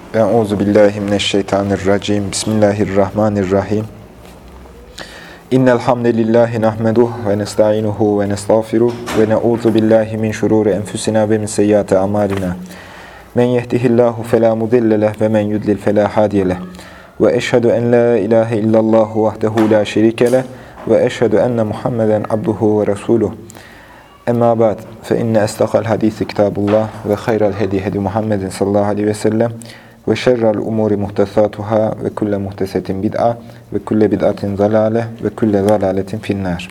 Euzubillahimineşşeytanirracim. Bismillahirrahmanirrahim. İnnel hamdelellahi nahmeduhu ve nestainuhu ve nestağfiruh ve na'udzu billahi min şururi enfusina ve min seyyiati amalina. Men yehdihillahu fela mudille leh ve men yudlil fela hadiye leh. Ve eşhedü en la ilahe illallah vahdehu la şerike leh ve eşhedü enne Muhammeden abduhu ve resuluh. Emma ba'd fe inne estaqal hadisi kitabullah ve hayral hedi hedi Muhammedin sallallahu aleyhi ve sellem ve şerrel umuri muhtesatuhâ ve kulle muhtesetin bid'a ve kulle bid'atin zalâle ve kulle zalâletin finnâr.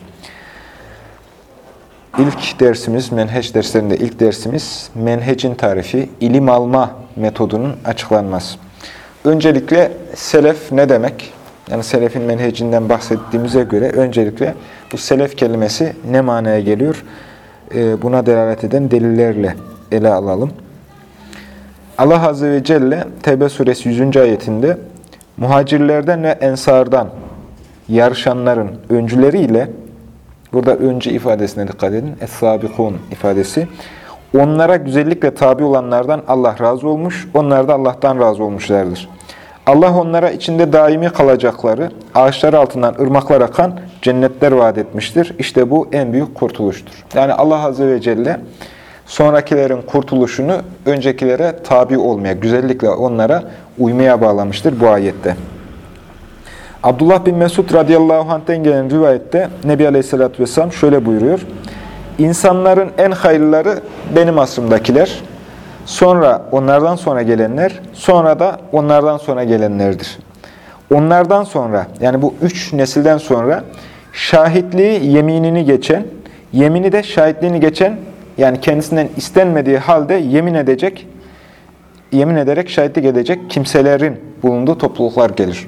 İlk dersimiz, menheç derslerinde ilk dersimiz, menhecin tarifi, ilim alma metodunun açıklanması. Öncelikle selef ne demek? Yani selefin menhecinden bahsettiğimize göre öncelikle bu selef kelimesi ne manaya geliyor? Buna delalet eden delillerle ele alalım. Allah Azze ve Celle Tevbe suresi 100. ayetinde muhacirlerden ve ensardan yarışanların öncüleriyle, burada öncü ifadesine dikkat edin, es-sabikun ifadesi, onlara güzellikle tabi olanlardan Allah razı olmuş, onlar da Allah'tan razı olmuşlardır. Allah onlara içinde daimi kalacakları, ağaçlar altından ırmaklar akan cennetler vaat etmiştir. İşte bu en büyük kurtuluştur. Yani Allah Azze ve Celle sonrakilerin kurtuluşunu öncekilere tabi olmaya, güzellikle onlara uymaya bağlamıştır bu ayette. Abdullah bin Mesud radıyallahu anh'ten gelen rivayette Nebi Aleyhisselatü Vesselam şöyle buyuruyor. İnsanların en hayırlıları benim asrımdakiler, sonra onlardan sonra gelenler, sonra da onlardan sonra gelenlerdir. Onlardan sonra, yani bu 3 nesilden sonra şahitliği yeminini geçen, yemini de şahitliğini geçen, yani kendisinden istenmediği halde yemin ederek şahitlik edecek kimselerin bulunduğu topluluklar gelir.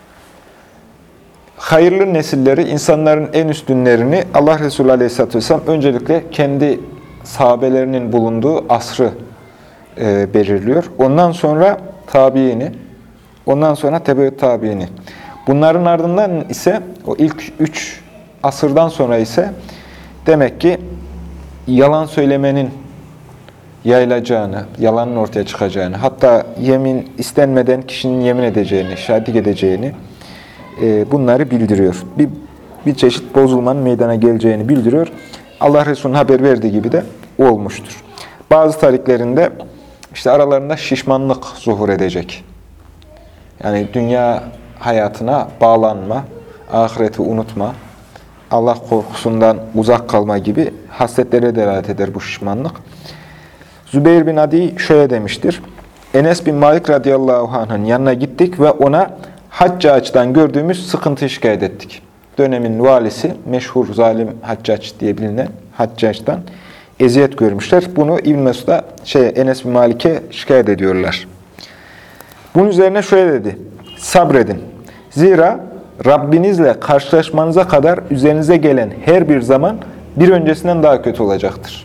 Hayırlı nesilleri, insanların en üstünlerini Allah Resulü Aleyhisselatü Vesselam öncelikle kendi sahabelerinin bulunduğu asrı belirliyor. Ondan sonra tabiini, ondan sonra tebe-ü tabiini. Bunların ardından ise o ilk 3 asırdan sonra ise demek ki yalan söylemenin yayılacağını, yalanın ortaya çıkacağını, hatta yemin istenmeden kişinin yemin edeceğini, şahitlik edeceğini bunları bildiriyor. Bir çeşit bozulmanın meydana geleceğini bildiriyor. Allah Resulü'nün haber verdiği gibi de olmuştur. Bazı tariklerinde işte aralarında şişmanlık zuhur edecek. Yani dünya hayatına bağlanma, ahireti unutma, Allah korkusundan uzak kalma gibi hasletlere delalet eder bu şişmanlık. Zübeyir bin Adi şöyle demiştir. Enes bin Malik radıyallahu anh'ın yanına gittik ve ona Haccac'tan gördüğümüz sıkıntıyı şikayet ettik. Dönemin valisi, meşhur zalim Haccac diye bilinen Haccac'tan eziyet görmüşler. Bunu İbn Mesud'a, Enes bin Malik'e şikayet ediyorlar. Bunun üzerine şöyle dedi. Sabredin. Zira Rabbinizle karşılaşmanıza kadar üzerinize gelen her bir zaman bir öncesinden daha kötü olacaktır.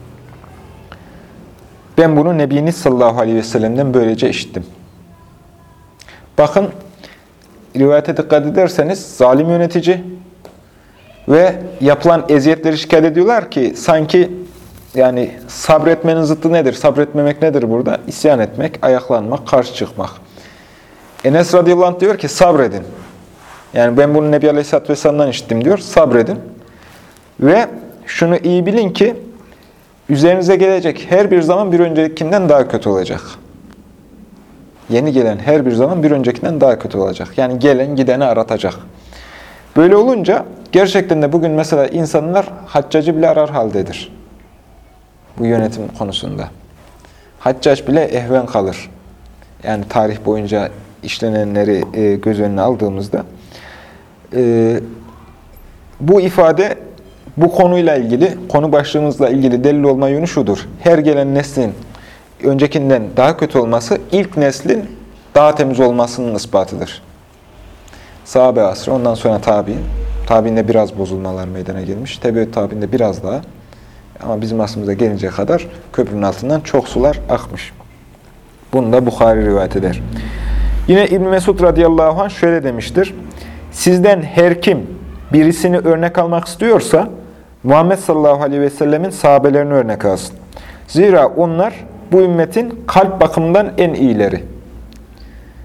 Ben bunu Nebiyiniz sallallahu aleyhi ve sellem'den böylece işittim. Bakın, rivayete dikkat ederseniz zalim yönetici ve yapılan eziyetleri şikayet ediyorlar ki sanki yani sabretmenin zıttı nedir? Sabretmemek nedir burada? İsyan etmek, ayaklanmak, karşı çıkmak. Enes radıyallahu anh diyor ki sabredin. Yani ben bunu Nebi Aleyhisselatü Vesselam'dan işittim diyor. Sabredin. Ve şunu iyi bilin ki üzerinize gelecek her bir zaman bir öncekinden daha kötü olacak. Yeni gelen her bir zaman bir öncekinden daha kötü olacak. Yani gelen gideni aratacak. Böyle olunca gerçekten de bugün mesela insanlar haccacı bile arar haldedir. Bu yönetim konusunda. Haccac bile ehven kalır. Yani tarih boyunca işlenenleri göz önüne aldığımızda. Bu ifade bu konuyla ilgili, konu başlığımızla ilgili delil olma yönü şudur. Her gelen neslin öncekinden daha kötü olması, ilk neslin daha temiz olmasının ispatıdır. Sahabe asrı, ondan sonra tabi'in. Tabi'inde biraz bozulmalar meydana gelmiş. Tebe-ü tabi'inde biraz daha. Ama bizim asrımıza gelince kadar köprünün altından çok sular akmış. Bunu da Bukhari rivayet eder. Yine İbn Mesud radıyallahu anh şöyle demiştir. Sizden her kim birisini örnek almak istiyorsa Muhammed sallallahu aleyhi ve sellemin sahabelerini örnek alsın. Zira onlar bu ümmetin kalp bakımından en iyileri.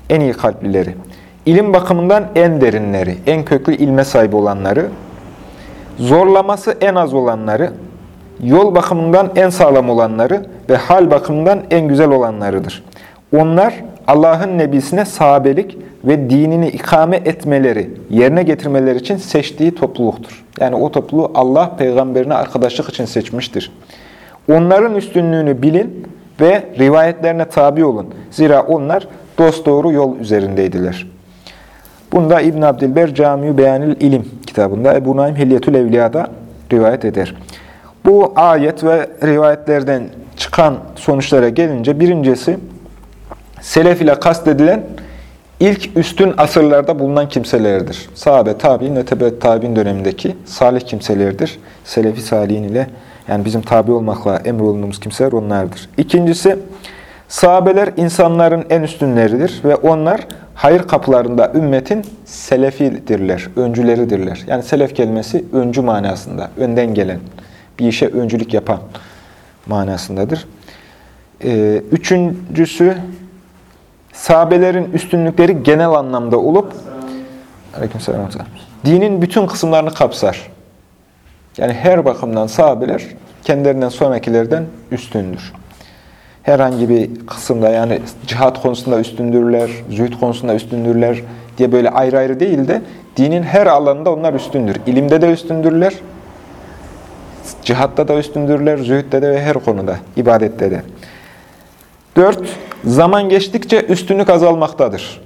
en iyi kalplileri, ilim bakımından en derinleri, en köklü ilme sahip olanları, zorlaması en az olanları, yol bakımından en sağlam olanları ve hal bakımından en güzel olanlarıdır. Onlar Allah'ın nebisine sahabelik ve dinini ikame etmeleri, yerine getirmeleri için seçtiği topluluktur. Yani o topluluğu Allah peygamberine arkadaşlık için seçmiştir. Onların üstünlüğünü bilin ve rivayetlerine tabi olun. Zira onlar dosdoğru yol üzerindeydiler. Bunda İbn Abdilber Cami-ü Beyanil İlim kitabında, Ebu Naim Hilyetül Evliya'da rivayet eder. Bu ayet ve rivayetlerden çıkan sonuçlara gelince birincisi, selef ile kastedilen ilk üstün asırlarda bulunan kimselerdir. Sahabe, tabi'in ve tebe tabi'in dönemindeki salih kimselerdir. Selefi salihin ile, yani bizim tabi olmakla emrolunduğumuz kimseler onlardır. İkincisi, sahabeler insanların en üstünleridir ve onlar hayır kapılarında ümmetin selefidirler, öncüleridirler. Yani selef kelimesi öncü manasında, önden gelen, bir işe öncülük yapan manasındadır. Üçüncüsü, sahabelerin üstünlükleri genel anlamda olup aleykümselam, dinin bütün kısımlarını kapsar. Yani her bakımdan sahabeler kendilerinden sonrakilerden üstündür. Herhangi bir kısımda, yani cihat konusunda üstündürler, zühd konusunda üstündürler diye böyle ayrı ayrı değil de dinin her alanında onlar üstündür. İlimde de üstündürler, cihatta da üstündürler, zühdde de ve her konuda, ibadette de. 4. Zaman geçtikçe üstünlük azalmaktadır.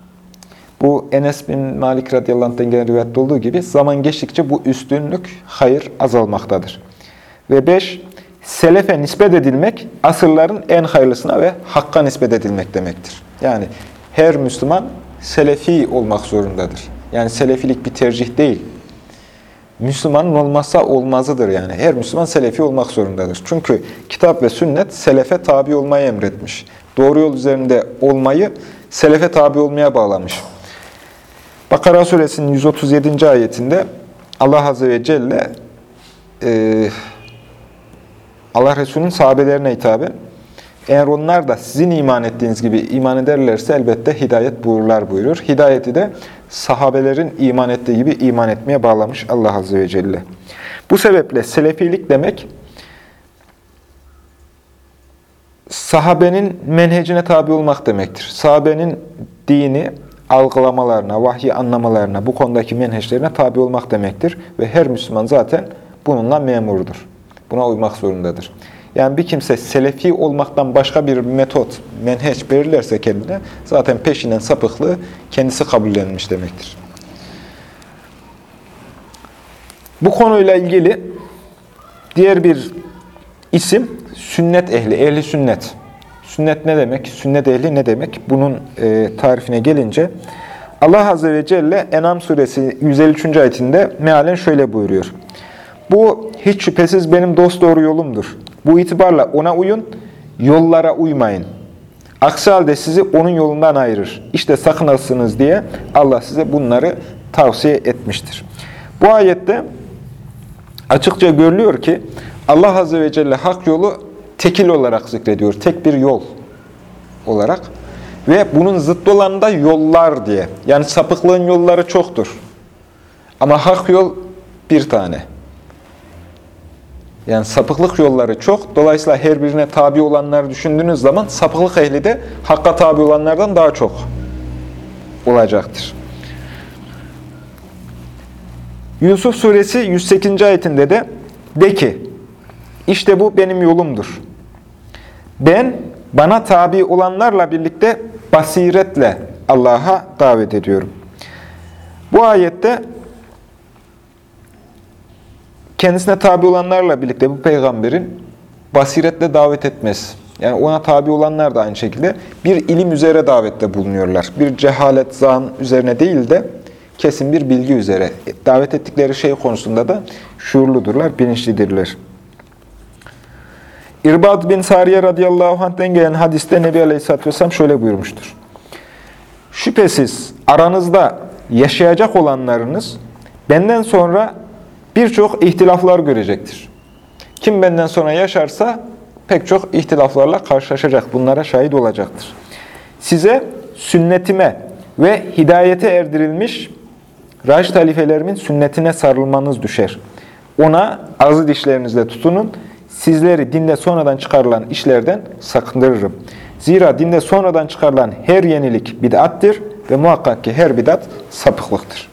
Bu Enes bin Malik radıyallahu anh'tan gelen rivayette olduğu gibi zaman geçtikçe bu üstünlük, hayır azalmaktadır. Ve 5. Selefe nispet edilmek, asırların en hayırlısına ve hakka nispet edilmek demektir. Yani her Müslüman selefi olmak zorundadır. Yani selefilik bir tercih değil. Müslümanın olmazsa olmazıdır yani. Her Müslüman selefi olmak zorundadır. Çünkü kitap ve sünnet selefe tabi olmayı emretmiş. Doğru yol üzerinde olmayı selefe tabi olmaya bağlamış. Bakara suresinin 137. ayetinde Allah Azze ve Celle Allah Resulü'nün sahabelerine hitaben, eğer onlar da sizin iman ettiğiniz gibi iman ederlerse elbette hidayet buyururlar buyurur. Hidayeti de sahabelerin iman ettiği gibi iman etmeye bağlamış Allah Azze ve Celle. Bu sebeple selefilik demek, sahabenin menhecine tabi olmak demektir. Sahabenin dini algılamalarına, vahyi anlamalarına, bu konudaki menheçlerine tabi olmak demektir. Ve her Müslüman zaten bununla memurdur. Buna uymak zorundadır. Yani bir kimse selefi olmaktan başka bir metot, menheç belirlerse kendine, zaten peşinden sapıklığı kendisi kabullenmiş demektir. Bu konuyla ilgili diğer bir isim, sünnet ehli, ehli sünnet. Sünnet ne demek? Sünnet ehli ne demek? Bunun tarifine gelince, Allah Azze ve Celle En'am suresi 153. ayetinde mealen şöyle buyuruyor. Bu hiç şüphesiz benim dosdoğru yolumdur. Bu itibarla ona uyun, yollara uymayın. Aksi halde sizi onun yolundan ayırır. İşte sakınasınız diye Allah size bunları tavsiye etmiştir. Bu ayette açıkça görülüyor ki Allah Azze ve Celle hak yolu tekil olarak zikrediyor. Tek bir yol olarak. Ve bunun zıttı olan da yollar diye. Yani sapıklığın yolları çoktur. Ama hak yol bir tane. Yani sapıklık yolları çok. Dolayısıyla her birine tabi olanları düşündüğünüz zaman sapıklık ehli de hakka tabi olanlardan daha çok olacaktır. Yusuf suresi 108. ayetinde de ki, işte bu benim yolumdur. Ben bana tabi olanlarla birlikte basiretle Allah'a davet ediyorum. Bu ayette kendisine tabi olanlarla birlikte bu peygamberin basiretle davet etmesi. Yani ona tabi olanlar da aynı şekilde bir ilim üzere davette bulunuyorlar. Bir cehalet, zan üzerine değil de kesin bir bilgi üzere. Davet ettikleri şey konusunda da şuurludurlar, bilinçlidirler. İrbad bin Sariye radıyallahu anh'ten gelen hadiste Nebi Aleyhisselatü Vesselam şöyle buyurmuştur. Şüphesiz aranızda yaşayacak olanlarınız benden sonra birçok ihtilaflar görecektir. Kim benden sonra yaşarsa pek çok ihtilaflarla karşılaşacak, bunlara şahit olacaktır. Size sünnetime ve hidayete erdirilmiş Raşid halifelerimin sünnetine sarılmanız düşer. Ona azı dişlerinizle tutunun. Sizleri dinde sonradan çıkarılan işlerden sakındırırım. Zira dinde sonradan çıkarılan her yenilik bid'attir ve muhakkak ki her bid'at sapıklıktır.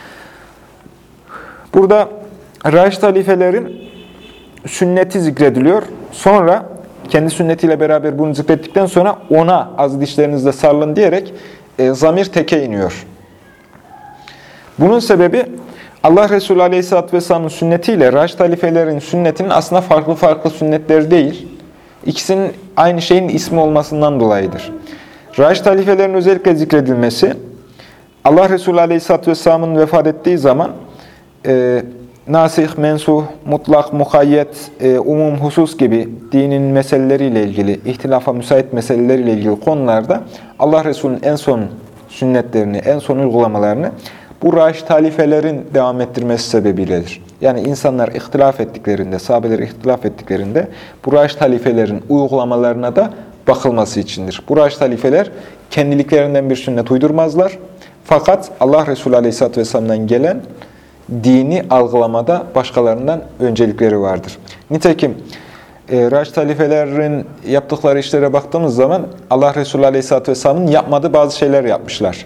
Burada Raşid halifelerin sünneti zikrediliyor. Sonra kendi sünnetiyle beraber bunu zikrettikten sonra ona azı dişlerinizle sarılın diyerek zamir teke iniyor. Bunun sebebi Allah Resulü Aleyhisselatü Vesselam'ın sünnetiyle Raşid halifelerin sünnetinin aslında farklı farklı sünnetleri değil, İkisinin aynı şeyin ismi olmasından dolayıdır. Raşid halifelerin özellikle zikredilmesi, Allah Resulü Aleyhisselatü Vesselam'ın vefat ettiği zaman nasih, mensuh, mutlak, mukayyet, umum, husus gibi dinin meseleleriyle ilgili, ihtilafa müsait meseleleriyle ilgili konularda Allah Resulü'nün en son sünnetlerini, en son uygulamalarını bu Raşid halifelerin devam ettirmesi sebebiyledir. Yani insanlar ihtilaf ettiklerinde, sahabeler ihtilaf ettiklerinde bu Raşid halifelerin uygulamalarına da bakılması içindir. Bu Raşid halifeler kendiliklerinden bir sünnet uydurmazlar. Fakat Allah Resulü Aleyhisselatü Vesselam'dan gelen dini algılamada başkalarından öncelikleri vardır. Nitekim Raşid halifelerin yaptıkları işlere baktığımız zaman Allah Resulü Aleyhisselatü Vesselam'ın yapmadığı bazı şeyler yapmışlar.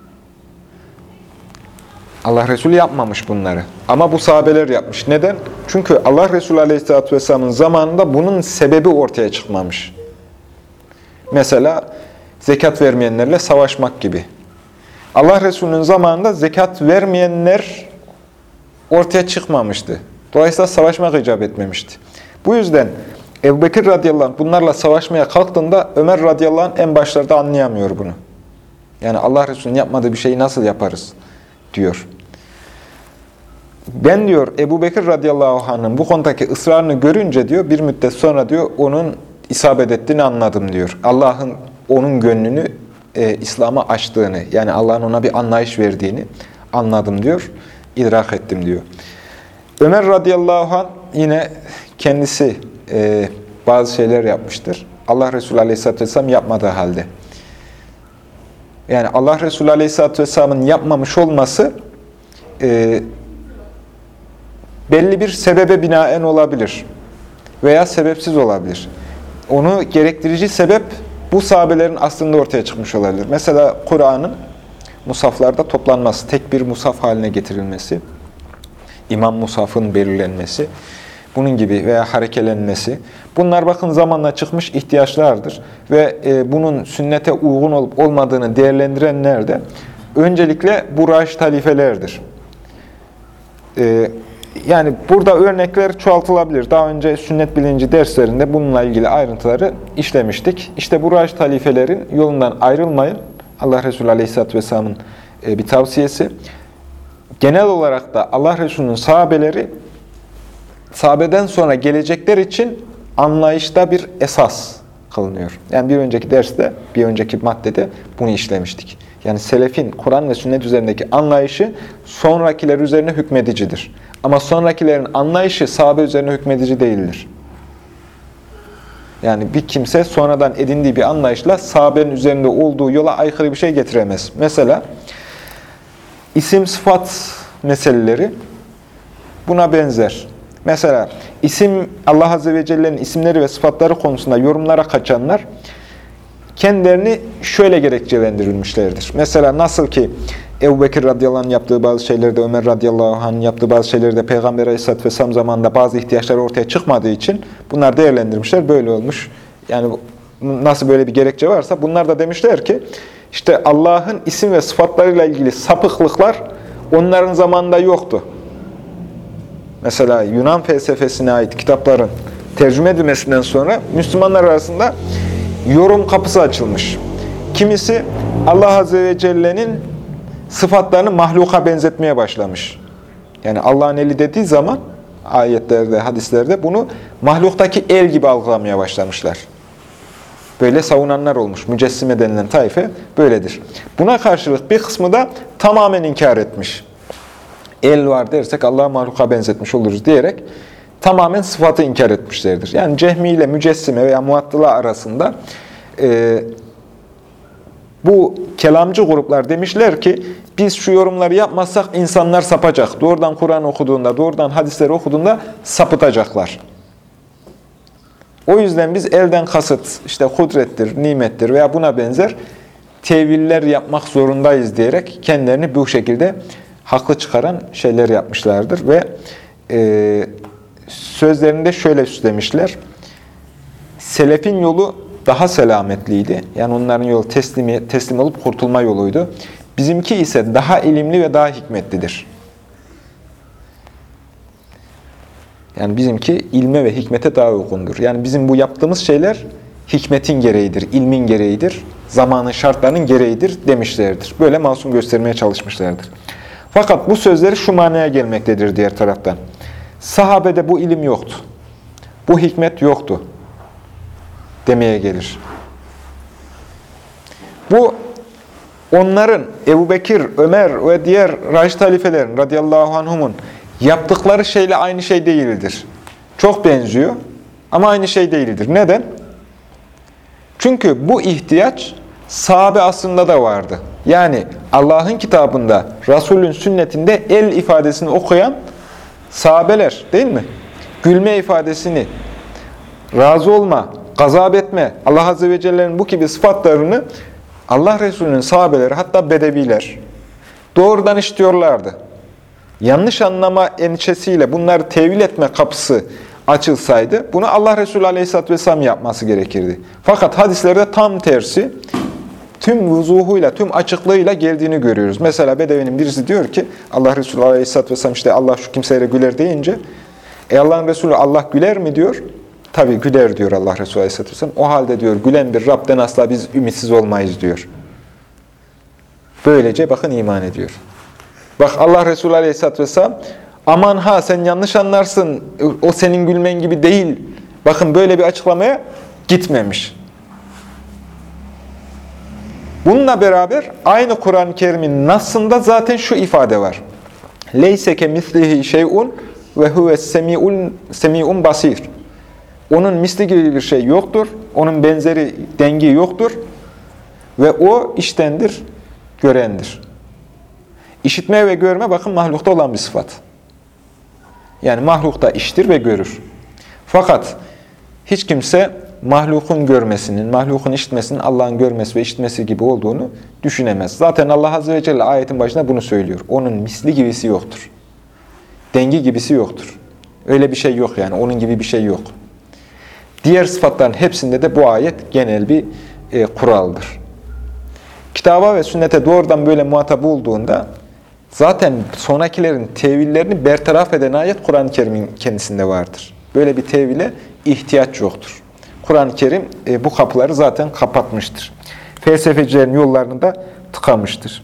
Allah Resulü yapmamış bunları. Ama bu sahabeler yapmış. Neden? Çünkü Allah Resulü Aleyhisselatü Vesselam'ın zamanında bunun sebebi ortaya çıkmamış. Mesela zekat vermeyenlerle savaşmak gibi. Allah Resulü'nün zamanında zekat vermeyenler ortaya çıkmamıştı. Dolayısıyla savaşmak icap etmemişti. Bu yüzden Ebu Bekir radıyallahu anh bunlarla savaşmaya kalktığında Ömer radıyallahu anh en başlarda anlayamıyor bunu. Yani Allah Resulü'nün yapmadığı bir şeyi nasıl yaparız diyor. Ben diyor Ebu Bekir radıyallahu anh'ın bu konudaki ısrarını görünce diyor bir müddet sonra diyor onun isabet ettiğini anladım diyor. Allah'ın onun gönlünü İslam'a açtığını, yani Allah'ın ona bir anlayış verdiğini anladım diyor, idrak ettim diyor. Ömer radıyallahu anh yine kendisi bazı şeyler yapmıştır. Allah Resulü aleyhisselatü vesselam yapmadığı halde. Yani Allah Resulü aleyhisselatü vesselamın yapmamış olması belli bir sebebe binaen olabilir veya sebepsiz olabilir. Onu gerektirici sebep bu sahabelerin aslında ortaya çıkmış olabilir. Mesela Kur'an'ın musaflarda toplanması, tek bir musaf haline getirilmesi, İmam musafın belirlenmesi, bunun gibi veya harekelenmesi. Bunlar bakın zamanla çıkmış ihtiyaçlardır ve bunun sünnete uygun olup olmadığını değerlendirenler de öncelikle bu Raşid halifelerdir. Yani burada örnekler çoğaltılabilir. Daha önce sünnet bilinci derslerinde bununla ilgili ayrıntıları işlemiştik. İşte bu Raşid halifelerin yolundan ayrılmayın. Allah Resulü Aleyhisselatü Vesselam'ın bir tavsiyesi. Genel olarak da Allah Resulü'nün sahabeleri, sahabeden sonra gelecekler için anlayışta bir esas kılınıyor. Yani bir önceki derste, bir önceki maddede bunu işlemiştik. Yani selefin Kur'an ve sünnet üzerindeki anlayışı sonrakiler üzerine hükmedicidir. Ama sonrakilerin anlayışı sahabe üzerine hükmedici değildir. Yani bir kimse sonradan edindiği bir anlayışla sahabenin üzerinde olduğu yola aykırı bir şey getiremez. Mesela isim sıfat meseleleri buna benzer. Mesela isim, Allah Azze ve Celle'nin isimleri ve sıfatları konusunda yorumlara kaçanlar kendilerini şöyle gerekçelendirilmişlerdir. Mesela nasıl ki Ebu Bekir radıyallahu anh yaptığı bazı şeylerde, Ömer radıyallahu anh yaptığı bazı şeylerde Peygamber aleyhisselatü vesselam zamanında bazı ihtiyaçlar ortaya çıkmadığı için bunlar değerlendirmişler, böyle olmuş. Yani nasıl böyle bir gerekçe varsa bunlar da demişler ki işte Allah'ın isim ve sıfatlarıyla ilgili sapıklıklar onların zamanında yoktu. Mesela Yunan felsefesine ait kitapların tercüme edilmesinden sonra Müslümanlar arasında yorum kapısı açılmış. Kimisi Allah Azze ve Celle'nin sıfatlarını mahluka benzetmeye başlamış. Yani Allah'ın eli dediği zaman ayetlerde, hadislerde bunu mahluktaki el gibi algılamaya başlamışlar. Böyle savunanlar olmuş. Mücessime denilen taife böyledir. Buna karşılık bir kısmı da tamamen inkar etmiş. El var dersek Allah'a mahluka benzetmiş oluruz diyerek tamamen sıfatı inkar etmişlerdir. Yani Cehmi ile Mücessime veya Muattila arasında Bu kelamcı gruplar demişler ki, biz şu yorumları yapmazsak insanlar sapacak. Doğrudan Kur'an okuduğunda, doğrudan hadisleri okuduğunda sapıtacaklar. O yüzden biz elden kasıt, işte kudrettir, nimettir veya buna benzer teviller yapmak zorundayız diyerek kendilerini bu şekilde haklı çıkaran şeyler yapmışlardır. Ve sözlerinde şöyle süslemişler. Selefin yolu daha selametliydi. Yani onların yolu teslim olup kurtulma yoluydu. Bizimki ise daha ilimli ve daha hikmetlidir. Yani bizimki ilme ve hikmete daha uygundur. Yani bizim bu yaptığımız şeyler hikmetin gereğidir, ilmin gereğidir, zamanın şartlarının gereğidir demişlerdir. Böyle masum göstermeye çalışmışlardır. Fakat bu sözleri şu manaya gelmektedir diğer taraftan. Sahabede bu ilim yoktu, bu hikmet yoktu demeye gelir. Bu onların Ebu Bekir, Ömer ve diğer Raşid halifelerin radıyallahu anhumun yaptıkları şeyle aynı şey değildir. Çok benziyor ama aynı şey değildir. Neden? Çünkü bu ihtiyaç sahabe asrında da vardı. Yani Allah'ın kitabında, Resulün sünnetinde el ifadesini okuyan sahabeler değil mi? Gülme ifadesini, razı olma, gazap etme, Allah Azze ve Celle'nin bu gibi sıfatlarını Allah Resulü'nün sahabeleri, hatta bedeviler doğrudan işitiyorlardı. Yanlış anlama endişesiyle bunları tevil etme kapısı açılsaydı, bunu Allah Resulü Aleyhisselatü Vesselam yapması gerekirdi. Fakat hadislerde tam tersi, tüm vuzuhuyla, tüm açıklığıyla geldiğini görüyoruz. Mesela Bedevi'nin birisi diyor ki, Allah Resulü Aleyhisselatü Vesselam işte Allah şu kimseyle güler deyince, Allah'ın Resulü Allah güler mi diyor? Tabii güler diyor Allah Resulü Aleyhisselatü Vesselam. O halde diyor, gülen bir Rab'den asla biz ümitsiz olmayız diyor. Böylece bakın iman ediyor. Bak Allah Resulü Aleyhisselatü Vesselam, aman ha sen yanlış anlarsın, o senin gülmen gibi değil. Bakın böyle bir açıklamaya gitmemiş. Bununla beraber aynı Kur'an-ı Kerim'in nasında zaten şu ifade var. Leyse kemislihi şey'un ve huves semi'un basir. Onun misli gibi bir şey yoktur. Onun benzeri, dengi yoktur. Ve o iştendir, görendir. İşitme ve görme bakın mahlukta olan bir sıfat. Yani mahlukta işitir ve görür. Fakat hiç kimse mahlukun görmesinin, mahlukun işitmesinin Allah'ın görmesi ve işitmesi gibi olduğunu düşünemez. Zaten Allah Azze ve Celle ayetin başında bunu söylüyor. Onun misli gibisi yoktur. Dengi gibisi yoktur. Öyle bir şey yok yani. Onun gibi bir şey yok. Diğer sıfatların hepsinde de bu ayet genel bir kuraldır. Kitaba ve sünnete doğrudan böyle muhatap olduğunda zaten sonrakilerin tevillerini bertaraf eden ayet Kur'an-ı Kerim'in kendisinde vardır. Böyle bir tevile ihtiyaç yoktur. Kur'an-ı Kerim bu kapıları zaten kapatmıştır. Felsefecilerin yollarını da tıkamıştır.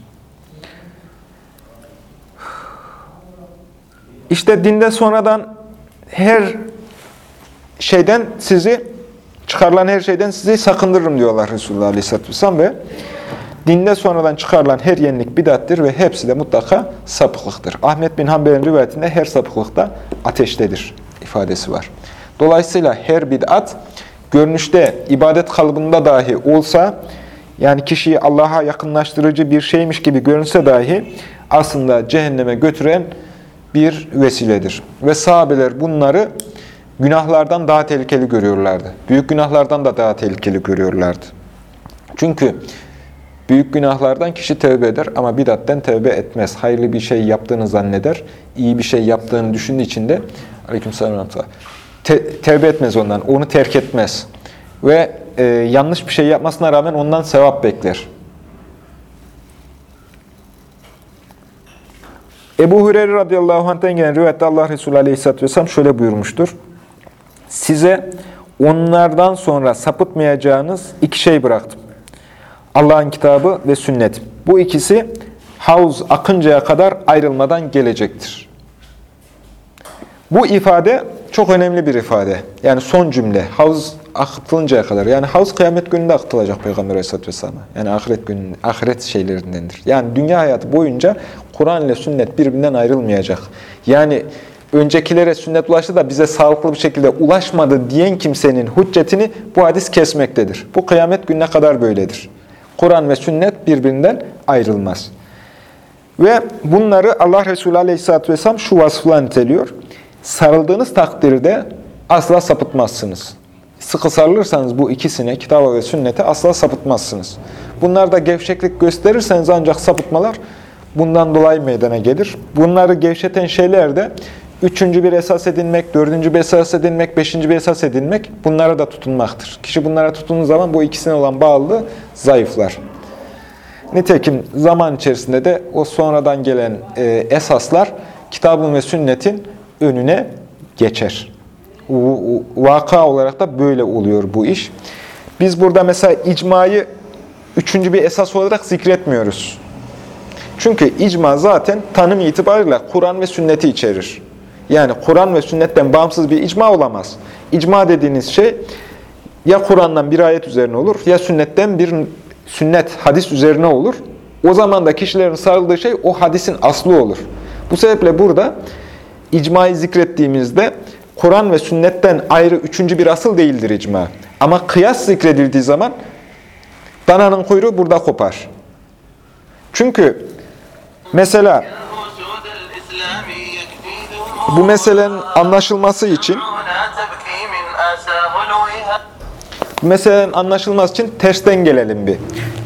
İşte dinde sonradan her şeyden sizi, çıkarılan her şeyden sizi sakındırırım diyorlar Resulullah Aleyhisselatü Vesselam ve dinde sonradan çıkarılan her yenilik bid'attir ve hepsi de mutlaka sapıklıktır. Ahmet bin Hanbel'in rivayetinde her sapıklık da ateştedir ifadesi var. Dolayısıyla her bid'at görünüşte ibadet kalıbında dahi olsa, yani kişiyi Allah'a yakınlaştırıcı bir şeymiş gibi görünse dahi aslında cehenneme götüren bir vesiledir. Ve sahabeler bunları günahlardan daha tehlikeli görüyorlardı. Büyük günahlardan da daha tehlikeli görüyorlardı. Çünkü büyük günahlardan kişi tövbe eder ama bid'atten tövbe etmez. Hayırlı bir şey yaptığını zanneder, iyi bir şey yaptığını düşündüğü için de aleykümselam tövbe etmez ondan, onu terk etmez. Ve yanlış bir şey yapmasına rağmen ondan sevap bekler. Ebu Hureyre radıyallahu anh'ten gelen rivayette Allah Resulü aleyhisselatü vesselam şöyle buyurmuştur. Size onlardan sonra sapıtmayacağınız iki şey bıraktım. Allah'ın kitabı ve sünnet. Bu ikisi havuz akıncaya kadar ayrılmadan gelecektir. Bu ifade çok önemli bir ifade. Yani son cümle, havuz akıtılıncaya kadar. Yani havuz kıyamet gününde akıtılacak Peygamber Aleyhisselatü Vesselam'a. Yani ahiret şeylerindendir. Yani dünya hayatı boyunca Kur'an ile sünnet birbirinden ayrılmayacak. Yani öncekilere sünnet ulaştı da bize sağlıklı bir şekilde ulaşmadı diyen kimsenin hüccetini bu hadis kesmektedir. Bu kıyamet gününe kadar böyledir. Kur'an ve sünnet birbirinden ayrılmaz. Ve bunları Allah Resulü Aleyhisselatü Vesselam şu vasıfla niteliyor. Sarıldığınız takdirde asla sapıtmazsınız. Sıkı sarılırsanız bu ikisine, kitaba ve sünnete asla sapıtmazsınız. Bunlarda gevşeklik gösterirseniz ancak sapıtmalar bundan dolayı meydana gelir. Bunları gevşeten şeyler de üçüncü bir esas edinmek, dördüncü bir esas edinmek, beşinci bir esas edinmek, bunlara da tutunmaktır. Kişi bunlara tutunduğu zaman bu ikisine olan bağlılığı zayıflar. Nitekim zaman içerisinde de o sonradan gelen esaslar kitabın ve sünnetin önüne geçer. Vaka olarak da böyle oluyor bu iş. Biz burada mesela icmayı üçüncü bir esas olarak zikretmiyoruz. Çünkü icma zaten tanım itibariyle Kur'an ve sünneti içerir. Yani Kur'an ve sünnetten bağımsız bir icma olamaz. İcma dediğiniz şey ya Kur'an'dan bir ayet üzerine olur ya sünnetten bir hadis üzerine olur. O zaman da kişilerin sarıldığı şey o hadisin aslı olur. Bu sebeple burada icmayı zikrettiğimizde Kur'an ve sünnetten ayrı üçüncü bir asıl değildir icma. Ama kıyas zikredildiği zaman dananın kuyruğu burada kopar. Çünkü mesela bu meselenin anlaşılması için tersten gelelim bir.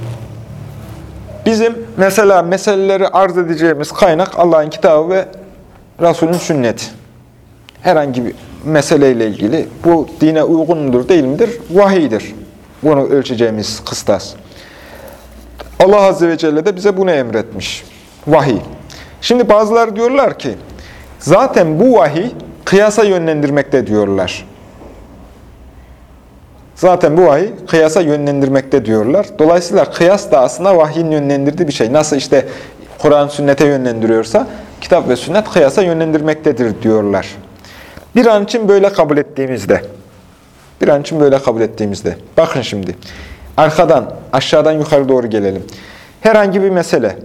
Bizim mesela meseleleri arz edeceğimiz kaynak Allah'ın kitabı ve Resul'ün sünneti. Herhangi bir meseleyle ilgili bu dine uygun mudur değil midir? Vahiydir. Bunu ölçeceğimiz kıstas. Allah Azze ve Celle de bize bunu emretmiş. Vahiy. Şimdi bazıları diyorlar ki zaten bu vahiy kıyasa yönlendirmekte diyorlar. Zaten bu vahiy kıyasa yönlendirmekte diyorlar. Dolayısıyla kıyas da aslında vahyin yönlendirdiği bir şey. Nasıl işte Kur'an sünnete yönlendiriyorsa kitap ve sünnet kıyasa yönlendirmektedir diyorlar. Bir an için böyle kabul ettiğimizde, bakın şimdi, aşağıdan yukarı doğru gelelim. Herhangi bir mesele,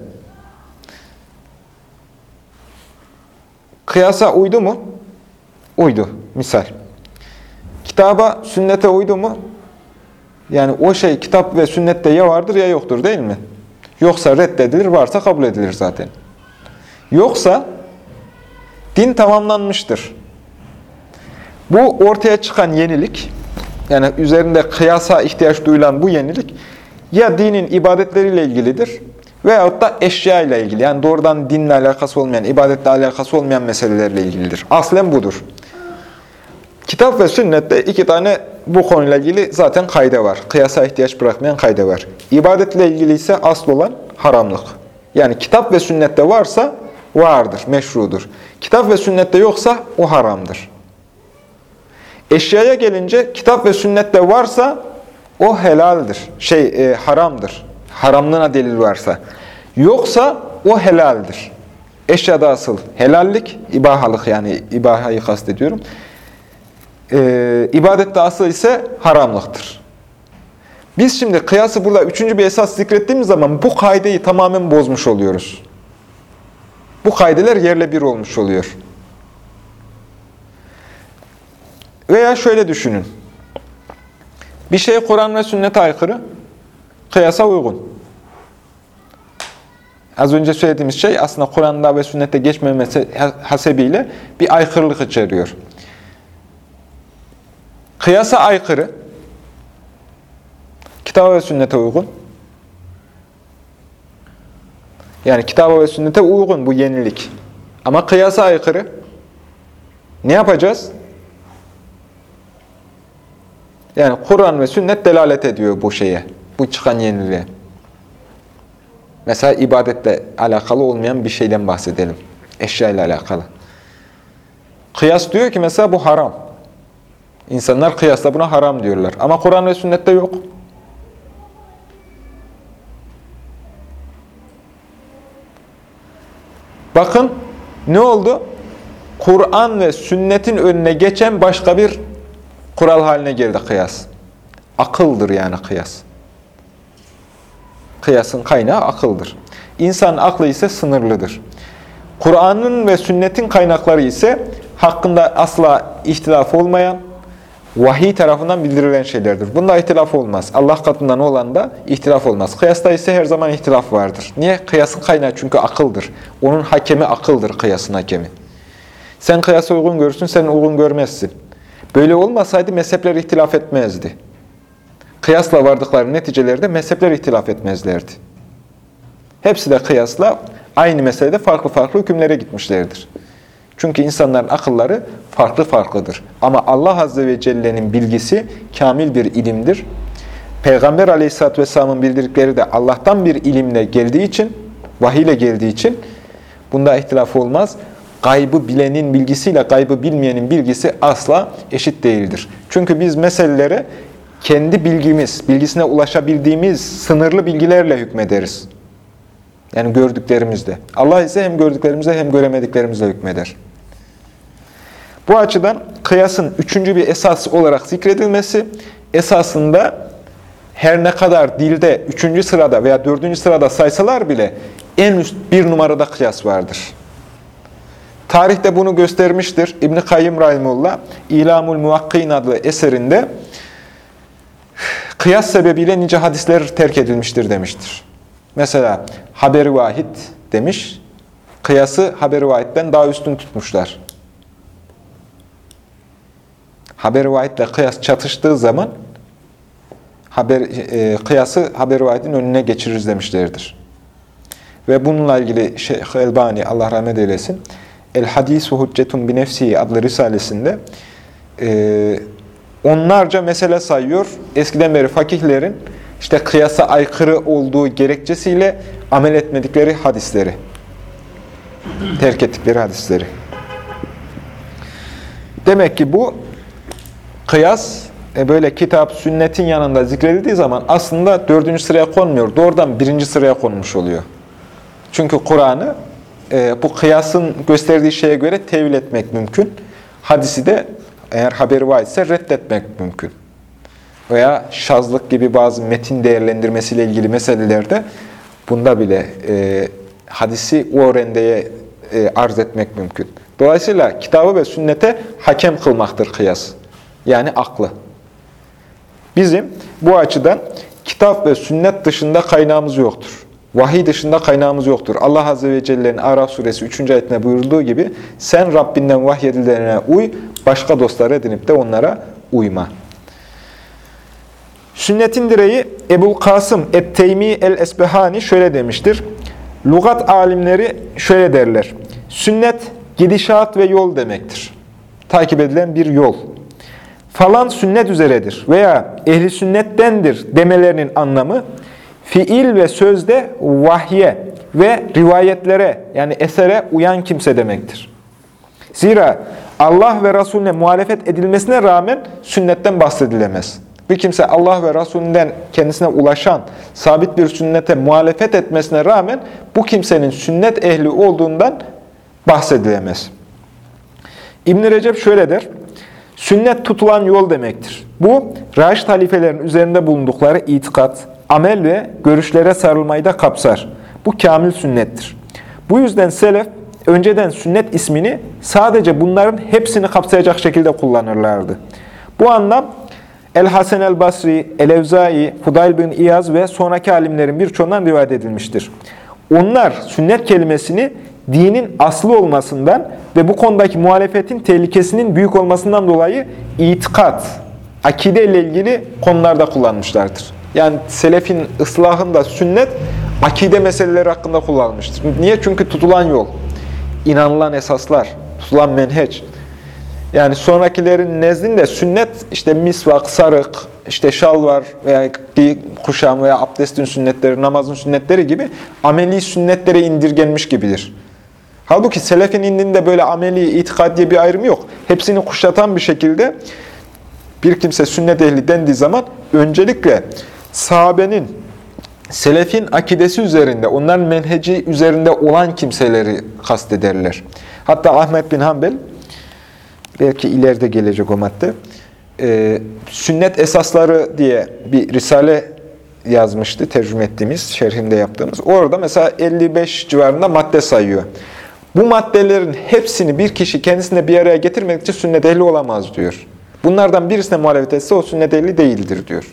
kıyasa uydu mu? Uydu, misal. Kitaba, sünnete uydu mu? Yani o şey kitap ve sünnette ya vardır ya yoktur değil mi? Yoksa reddedilir, varsa kabul edilir zaten. Yoksa din tamamlanmıştır. Bu ortaya çıkan yenilik, yani üzerinde kıyasa ihtiyaç duyulan bu yenilik, ya dinin ibadetleriyle ilgilidir veyahut da eşya ile ilgili. Yani doğrudan dinle alakası olmayan, ibadetle alakası olmayan meselelerle ilgilidir. Aslen budur. Kitap ve sünnette iki tane bu konuyla ilgili zaten kaide var. Kıyasa ihtiyaç bırakmayan kaide var. İbadetle ilgili ise asıl olan haramlık. Yani kitap ve sünnette varsa vardır, meşrudur. Kitap ve sünnette yoksa o haramdır. Eşyaya gelince kitap ve sünnette varsa o helaldir, haramdır. Haramlığına delil varsa. Yoksa o helaldir. Eşyada asıl helallik, ibahalık yani ibahayı kastediyorum. İbadette asıl ise haramlıktır. Biz şimdi kıyası burada üçüncü bir esas zikrettiğimiz zaman bu kaideyi tamamen bozmuş oluyoruz. Bu kaideler yerle bir olmuş oluyor. Veya şöyle düşünün. Bir şey Kur'an ve sünnete aykırı, kıyasa uygun. Az önce söylediğimiz şey aslında Kur'an'da ve sünnette geçmemesi hasebiyle bir aykırılık içeriyor. Kıyasa aykırı, kitaba ve sünnete uygun. Yani kitaba ve sünnete uygun bu yenilik. Ama kıyasa aykırı. Ne yapacağız? Yani Kur'an ve sünnet delalet ediyor bu şeye, bu çıkan yeniliğe. Mesela ibadetle alakalı olmayan bir şeyden bahsedelim. Eşya ile alakalı. Kıyas diyor ki mesela bu haram. İnsanlar kıyasla buna haram diyorlar. Ama Kur'an ve sünnette yok. Bakın ne oldu? Kur'an ve sünnetin önüne geçen başka bir kural haline geldi kıyas. Akıldır yani kıyas. Kıyasın kaynağı akıldır. İnsanın aklı ise sınırlıdır. Kur'an'ın ve sünnetin kaynakları ise hakkında asla ihtilaf olmayan, vahiy tarafından bildirilen şeylerdir. Bunda ihtilaf olmaz. Allah katından olan da ihtilaf olmaz. Kıyasta ise her zaman ihtilaf vardır. Niye? Kıyasın kaynağı çünkü akıldır. Onun hakemi akıldır, kıyasın hakemi. Sen kıyası uygun görürsün, sen uygun görmezsin. Böyle olmasaydı mezhepler ihtilaf etmezdi. Kıyasla vardıkları neticelerde mezhepler ihtilaf etmezlerdi. Hepsi de kıyasla aynı meselede farklı farklı hükümlere gitmişlerdir. Çünkü insanların akılları farklı farklıdır. Ama Allah Azze ve Celle'nin bilgisi kamil bir ilimdir. Peygamber Aleyhisselatü Vesselam'ın bildirdikleri de Allah'tan bir ilimle geldiği için, vahiy ile geldiği için bunda ihtilaf olmaz. Gaybı bilenin bilgisiyle gaybı bilmeyenin bilgisi asla eşit değildir. Çünkü biz meselelere kendi bilgimiz, bilgisine ulaşabildiğimiz sınırlı bilgilerle hükmederiz. Yani gördüklerimizle. Allah ise hem gördüklerimizle hem göremediklerimizle hükmeder. Bu açıdan kıyasın üçüncü bir esas olarak zikredilmesi, esasında her ne kadar dilde üçüncü sırada veya dördüncü sırada saysalar bile en üst bir numarada kıyas vardır. Tarihte bunu göstermiştir. İbn-i Kayyım Rahimullah, İlamul Muvakkin adlı eserinde kıyas sebebiyle nice hadisler terk edilmiştir demiştir. Mesela haber-i vahid demiş, kıyası haber-i vahidden daha üstün tutmuşlar. Haber-i vahidle kıyas çatıştığı zaman kıyası haber-i vahidin önüne geçiririz demişlerdir. Ve bununla ilgili Şeyh Elbani, Allah rahmet eylesin, El-Hadisu Hüccetun bi Nefsihi adlı risalesinde onlarca mesele sayıyor. Eskiden beri fakihlerin işte kıyasa aykırı olduğu gerekçesiyle amel etmedikleri hadisleri, terk ettikleri hadisleri. Demek ki bu kıyas böyle kitap, sünnetin yanında zikredildiği zaman aslında dördüncü sıraya konmuyor. Doğrudan birinci sıraya konmuş oluyor. Çünkü Kur'an'ı bu kıyasın gösterdiği şeye göre tevil etmek mümkün. Hadisi de eğer haberi var ise reddetmek mümkün. Veya şazlık gibi bazı metin değerlendirmesiyle ilgili meselelerde bunda bile hadisi o rendeye arz etmek mümkün. Dolayısıyla kitabı ve sünnete hakem kılmaktır kıyas. Yani aklı. Bizim bu açıdan kitap ve sünnet dışında kaynağımız yoktur. Vahiy dışında kaynağımız yoktur. Allah Azze ve Celle'nin Araf suresi 3. ayetine buyurduğu gibi sen Rabbinden vahyedilenlerine uy, başka dostlar edinip de onlara uyma. Sünnetin direği Ebul Kasım Et-Teymi el-Esbehani şöyle demiştir. Lugat alimleri şöyle derler. Sünnet gidişat ve yol demektir. Takip edilen bir yol. Falan sünnet üzeredir veya ehli sünnettendir demelerinin anlamı fiil ve sözde vahye ve rivayetlere yani esere uyan kimse demektir. Zira Allah ve Resulüne muhalefet edilmesine rağmen sünnetten bahsedilemez. Bir kimse Allah ve Resulünden kendisine ulaşan sabit bir sünnete muhalefet etmesine rağmen bu kimsenin sünnet ehli olduğundan bahsedilemez. İbn-i Recep şöyle der. Sünnet tutulan yol demektir. Bu, Raşid halifelerin üzerinde bulundukları itikat, amel ve görüşlere sarılmayı da kapsar. Bu kamil sünnettir. Bu yüzden selef, önceden sünnet ismini sadece bunların hepsini kapsayacak şekilde kullanırlardı. Bu anlam, El-Hasen el-Basri, El-Evzai, Fudayl bin İyaz ve sonraki alimlerin birçoğundan rivayet edilmiştir. Onlar sünnet kelimesini dinin aslı olmasından ve bu konudaki muhalefetin tehlikesinin büyük olmasından dolayı itikat, akide ile ilgili konularda kullanmışlardır. Yani selefin ıslahında sünnet, akide meseleleri hakkında kullanılmıştır. Niye? Çünkü tutulan yol, inanılan esaslar, tutulan menheç. Yani sonrakilerin nezdinde sünnet, işte misvak, sarık, işte şalvar veya kuşam veya abdestin sünnetleri, namazın sünnetleri gibi ameli sünnetlere indirgenmiş gibidir. Halbuki selefin indinde böyle ameli, itikadi bir ayrım yok. Hepsini kuşatan bir şekilde bir kimse sünnet ehli dendiği zaman öncelikle sahabenin, selefin akidesi üzerinde, onların menheci üzerinde olan kimseleri kastederler. Hatta Ahmed bin Hanbel, belki ileride gelecek o madde, sünnet esasları diye bir risale yazmıştı, tercüme ettiğimiz, şerhinde yaptığımız. Orada mesela 55 civarında madde sayıyor. Bu maddelerin hepsini bir kişi kendisine bir araya getirmek için sünnet ehli olamaz diyor. Bunlardan birisine muhalefet etse o sünnet ehli değildir diyor.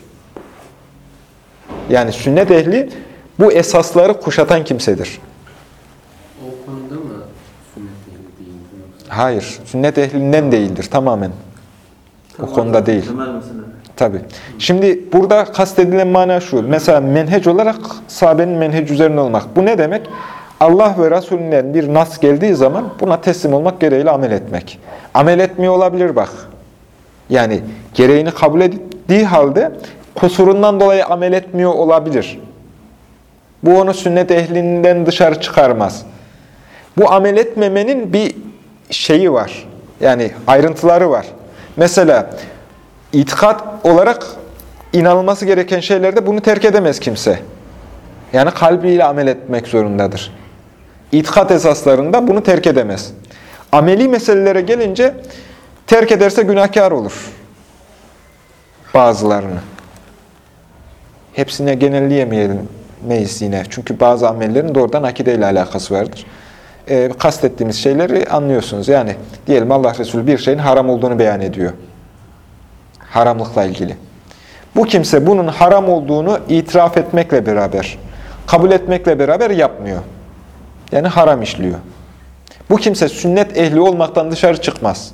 Yani sünnet ehli bu esasları kuşatan kimsedir. O konuda mı sünnet ehli değildir yoksa? Hayır, sünnet ehlinden değildir tamamen. O konuda değil. Temel mesele. Tabii. Şimdi burada kastedilen mana şu. Mesela menhec olarak sahabenin menhec üzerine olmak. Bu ne demek? Allah ve Resulünden bir nas geldiği zaman buna teslim olmak gereğiyle amel etmek. Amel etmiyor olabilir bak. Yani gereğini kabul ettiği halde kusurundan dolayı amel etmiyor olabilir. Bu onu sünnet ehlinden dışarı çıkarmaz. Bu amel etmemenin bir şeyi var. Yani ayrıntıları var. Mesela itikat olarak inanılması gereken şeylerde bunu terk edemez kimse. Yani kalbiyle amel etmek zorundadır. İtikat esaslarında bunu terk edemez. Ameli meselelere gelince terk ederse günahkar olur. Bazılarını. Hepsine genelleyemeyiz yine. Çünkü bazı amellerin doğrudan akideyle alakası vardır. Kastettiğimiz şeyleri anlıyorsunuz. Yani diyelim Allah Resulü bir şeyin haram olduğunu beyan ediyor. Haramlıkla ilgili. Bu kimse bunun haram olduğunu itiraf etmekle beraber, kabul etmekle beraber yapmıyor. Yani haram işliyor. Bu kimse sünnet ehli olmaktan dışarı çıkmaz.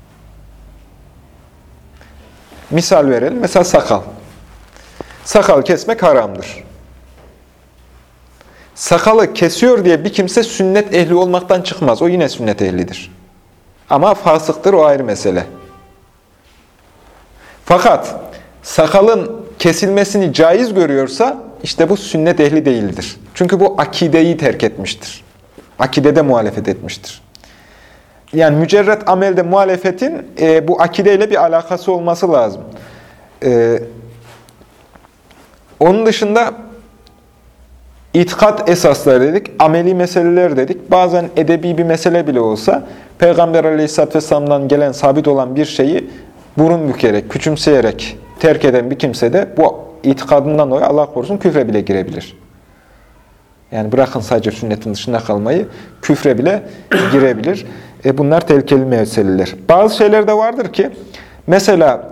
Misal verelim. Mesela sakal. Sakal kesmek haramdır. Sakalı kesiyor diye bir kimse sünnet ehli olmaktan çıkmaz. O yine sünnet ehlidir. Ama fasıktır, o ayrı mesele. Fakat sakalın kesilmesini caiz görüyorsa işte bu sünnet ehli değildir. Çünkü bu akideyi terk etmiştir. Akidede muhalefet etmiştir. Yani mücerret amelde muhalefetin bu akideyle bir alakası olması lazım. Onun dışında itikat esasları dedik, ameli meseleler dedik. Bazen edebi bir mesele bile olsa Peygamber Aleyhisselatü Vesselam'dan gelen sabit olan bir şeyi burun bükerek, küçümseyerek terk eden bir kimse de bu itikadından dolayı Allah korusun küfre bile girebilir. Yani bırakın sadece sünnetin dışında kalmayı, küfre bile girebilir. Bunlar tehlikeli meseleler. Bazı şeyler de vardır ki, mesela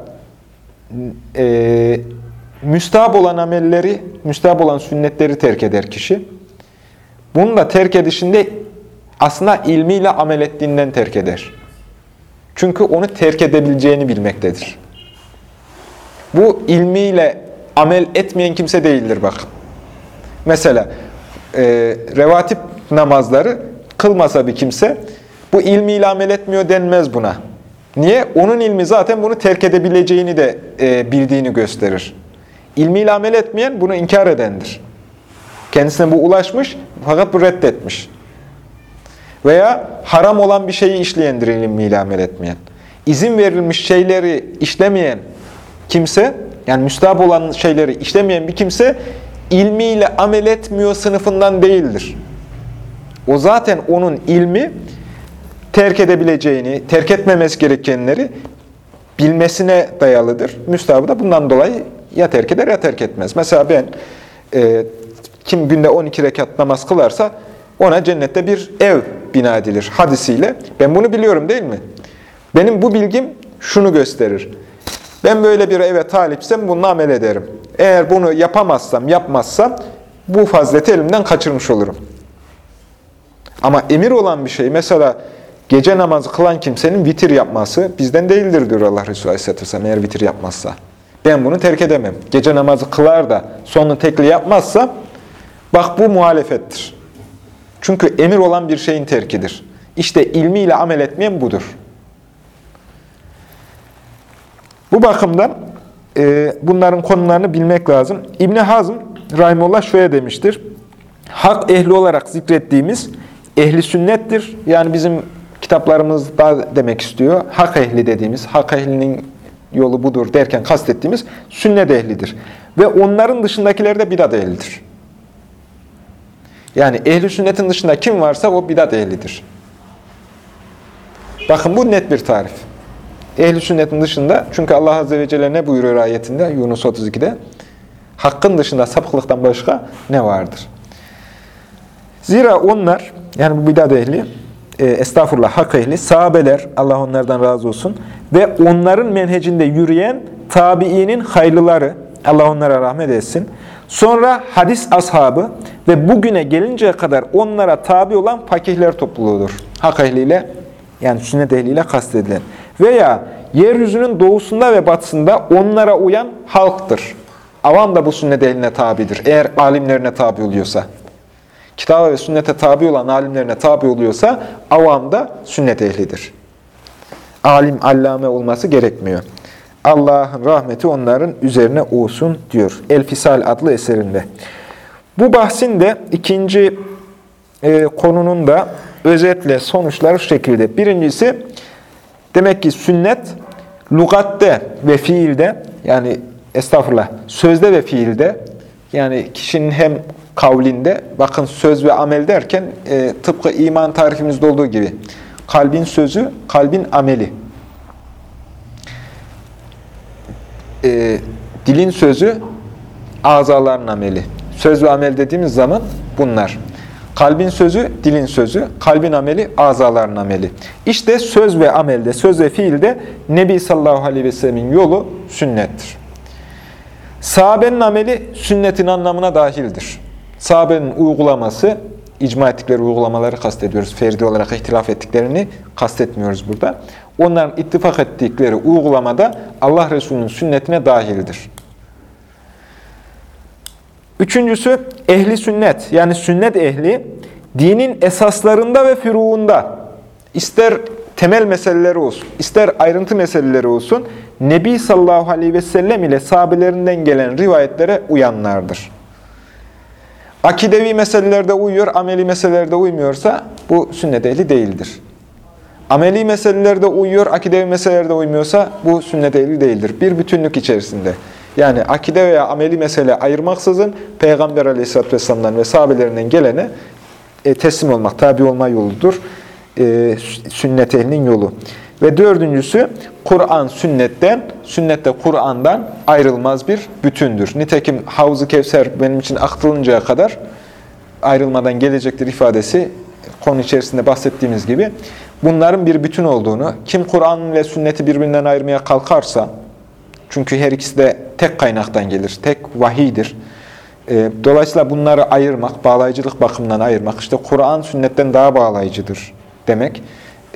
müstahap olan amelleri, müstahap olan sünnetleri terk eder kişi. Bunu da terk edişinde aslında ilmiyle amel ettiğinden terk eder. Çünkü onu terk edebileceğini bilmektedir. Bu ilmiyle amel etmeyen kimse değildir bak. Mesela revatip namazları kılmasa bir kimse, bu ilmiyle amel etmiyor denmez buna. Niye? Onun ilmi zaten bunu terk edebileceğini de bildiğini gösterir. İlmiyle amel etmeyen bunu inkar edendir. Kendisine bu ulaşmış fakat bu reddetmiş. Veya haram olan bir şeyi işleyendir ilmiyle amel etmeyen. İzin verilmiş şeyleri işlemeyen kimse, yani müstahap olan şeyleri işlemeyen bir kimse ilmiyle amel etmiyor sınıfından değildir. O zaten onun ilmi terk edebileceğini, terk etmemesi gerekenleri bilmesine dayalıdır. Müstahabı da bundan dolayı ya terk eder ya terk etmez. Mesela ben, kim günde 12 rekat namaz kılarsa ona cennette bir ev bina edilir hadisiyle. Ben bunu biliyorum değil mi? Benim bu bilgim şunu gösterir. Ben böyle bir eve talipsem bununla amel ederim. Eğer bunu yapmazsam bu fazileti elimden kaçırmış olurum. Ama emir olan bir şey, mesela gece namazı kılan kimsenin vitir yapması bizden değildir diyor Allah Resulü Aleyhisselatü Vesselam, eğer vitir yapmazsa. Ben bunu terk edemem. Gece namazı kılar da sonunu tekli yapmazsa, bak bu muhalefettir. Çünkü emir olan bir şeyin terkidir. İşte ilmiyle amel etmeyen budur. Bu bakımdan bunların konularını bilmek lazım. İbn Hazm rahimehullah şöyle demiştir. Hak ehli olarak zikrettiğimiz ehli sünnettir. Yani bizim kitaplarımızda demek istiyor. Hak ehli dediğimiz, hak ehlinin yolu budur derken kastettiğimiz sünnet ehlidir. Ve onların dışındakiler de bidat ehlidir. Yani ehli sünnetin dışında kim varsa o bidat ehlidir. Bakın bu net bir tarif. Ehl-i sünnetin dışında, çünkü Allah Azze ve Celle ne buyuruyor ayetinde, Yunus 32'de? Hakkın dışında sapıklıktan başka ne vardır? Zira onlar, yani bu bidat ehli, estağfurullah, hak ehli, sahabeler, Allah onlardan razı olsun, ve onların menhecinde yürüyen tabiinin hayırlıları, Allah onlara rahmet etsin. Sonra hadis ashabı ve bugüne gelinceye kadar onlara tabi olan fakihler topluluğudur. Hak ehliyle, yani sünnet ehliyle kastedilen. Veya yeryüzünün doğusunda ve batısında onlara uyan halktır. Avam da bu sünnet ehline tabidir, eğer alimlerine tabi oluyorsa. Kitaba ve sünnete tabi olan alimlerine tabi oluyorsa avam da sünnet ehlidir. Alim, allame olması gerekmiyor. Allah'ın rahmeti onların üzerine olsun diyor El-Fisal adlı eserinde. Bu bahsin de ikinci konunun da özetle sonuçları şu şekilde. Birincisi, demek ki sünnet lügatte ve fiilde, yani estağfurullah, sözde ve fiilde, yani kişinin hem kavlinde, bakın söz ve amel derken tıpkı iman tarifimizde olduğu gibi kalbin sözü, kalbin ameli. Dilin sözü, azaların ameli. Söz ve amel dediğimiz zaman bunlar. Kalbin sözü, dilin sözü, kalbin ameli, azaların ameli. İşte söz ve amelde, söz ve fiilde Nebi sallallahu aleyhi ve sellemin yolu sünnettir. Sahabenin ameli sünnetin anlamına dahildir. Sahabenin uygulaması, icma ettikleri uygulamaları kastediyoruz. Ferdi olarak ihtilaf ettiklerini kastetmiyoruz burada. Onların ittifak ettikleri uygulamada Allah Resulü'nün sünnetine dahildir. Üçüncüsü, ehli sünnet, yani sünnet ehli, dinin esaslarında ve füruğunda, ister temel meseleleri olsun, ister ayrıntı meseleleri olsun, Nebi sallallahu aleyhi ve sellem ile sahabelerinden gelen rivayetlere uyanlardır. Akidevi meselelerde uyuyor, ameli meselelerde uymuyorsa bu sünnet ehli değildir. Ameli meselelerde uyuyor, akidevi meselelerde uymuyorsa bu sünnet ehli değildir. Bir bütünlük içerisinde. Yani akide veya ameli mesele ayırmaksızın Peygamber aleyhisselatü vesselam'dan ve sahabelerinden gelene teslim olmak, tabi olma yoludur. Sünnet ehlinin yolu. Ve dördüncüsü, Kur'an sünnetten, sünnet de Kur'an'dan ayrılmaz bir bütündür. Nitekim Havz-ı Kevser benim için aktarılıncaya kadar ayrılmadan gelecektir ifadesi konu içerisinde bahsettiğimiz gibi bunların bir bütün olduğunu, kim Kur'an ve sünneti birbirinden ayırmaya kalkarsa, çünkü her ikisi de tek kaynaktan gelir, tek vahiydir. Dolayısıyla bunları ayırmak, bağlayıcılık bakımından ayırmak, işte Kur'an sünnetten daha bağlayıcıdır demek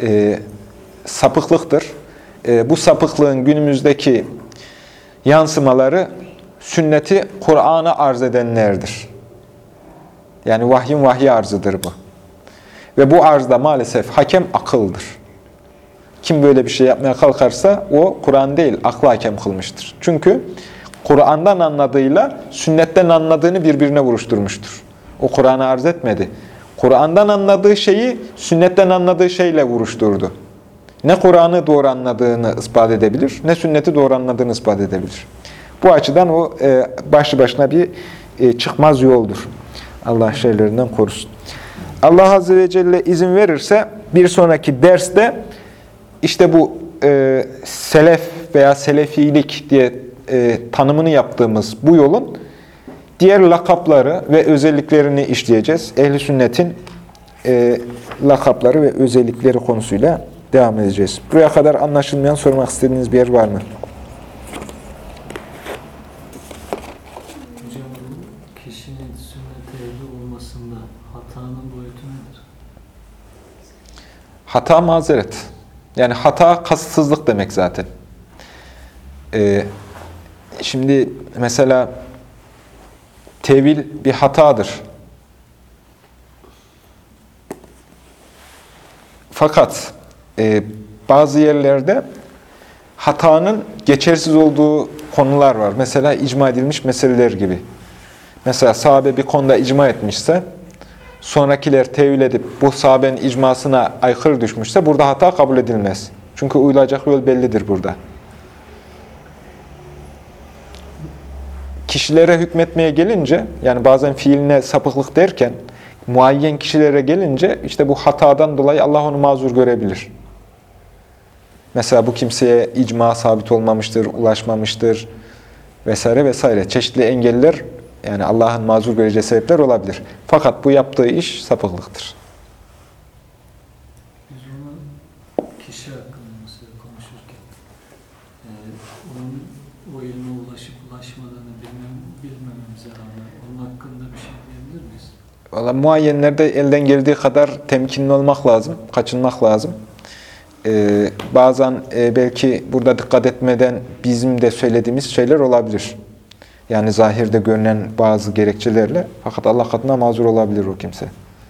sapıklıktır. Bu sapıklığın günümüzdeki yansımaları sünneti Kur'an'a arz edenlerdir. Yani vahyin vahyi arzıdır bu. Ve bu arzda maalesef hakem akıldır. Kim böyle bir şey yapmaya kalkarsa o Kur'an değil, aklı hakem kılmıştır. Çünkü Kur'an'dan anladığıyla sünnetten anladığını birbirine vuruşturmuştur. O Kur'an'ı arz etmedi. Kur'an'dan anladığı şeyi sünnetten anladığı şeyle vuruşturdu. Ne Kur'an'ı doğru anladığını ispat edebilir, ne sünneti doğru anladığını ispat edebilir. Bu açıdan o başlı başına bir çıkmaz yoldur. Allah şerlerinden korusun. Allah Azze ve Celle izin verirse bir sonraki derste işte bu selef veya selefilik diye tanımını yaptığımız bu yolun diğer lakapları ve özelliklerini işleyeceğiz. Ehl-i sünnetin lakapları ve özellikleri konusuyla devam edeceğiz. Buraya kadar anlaşılmayan, sormak istediğiniz bir yer var mı? Hocam, kişinin sünnet ehli olmasında hatanın boyutu nedir? Hata mazeret. Yani hata kasıtsızlık demek zaten. Şimdi mesela tevil bir hatadır. Fakat bazı yerlerde hatanın geçersiz olduğu konular var. Mesela icma edilmiş meseleler gibi. Mesela sahabe bir konuda icma etmişse, sonrakiler tevil edip bu sahabenin icmasına aykırı düşmüşse burada hata kabul edilmez. Çünkü uyulacak yol bellidir burada. Kişilere hükmetmeye gelince, yani bazen fiiline sapıklık derken, muayyen kişilere gelince işte bu hatadan dolayı Allah onu mazur görebilir. Mesela bu kimseye icma sabit olmamıştır, ulaşmamıştır vesaire vesaire. Çeşitli engeller, yani Allah'ın mazur göreceği sebepler olabilir. Fakat bu yaptığı iş sapıklıktır. Valla muayyenlerde elden geldiği kadar temkinli olmak lazım, kaçınmak lazım. Bazen belki burada dikkat etmeden bizim de söylediğimiz şeyler olabilir. Yani zahirde görünen bazı gerekçelerle. Fakat Allah katında mazur olabilir o kimse.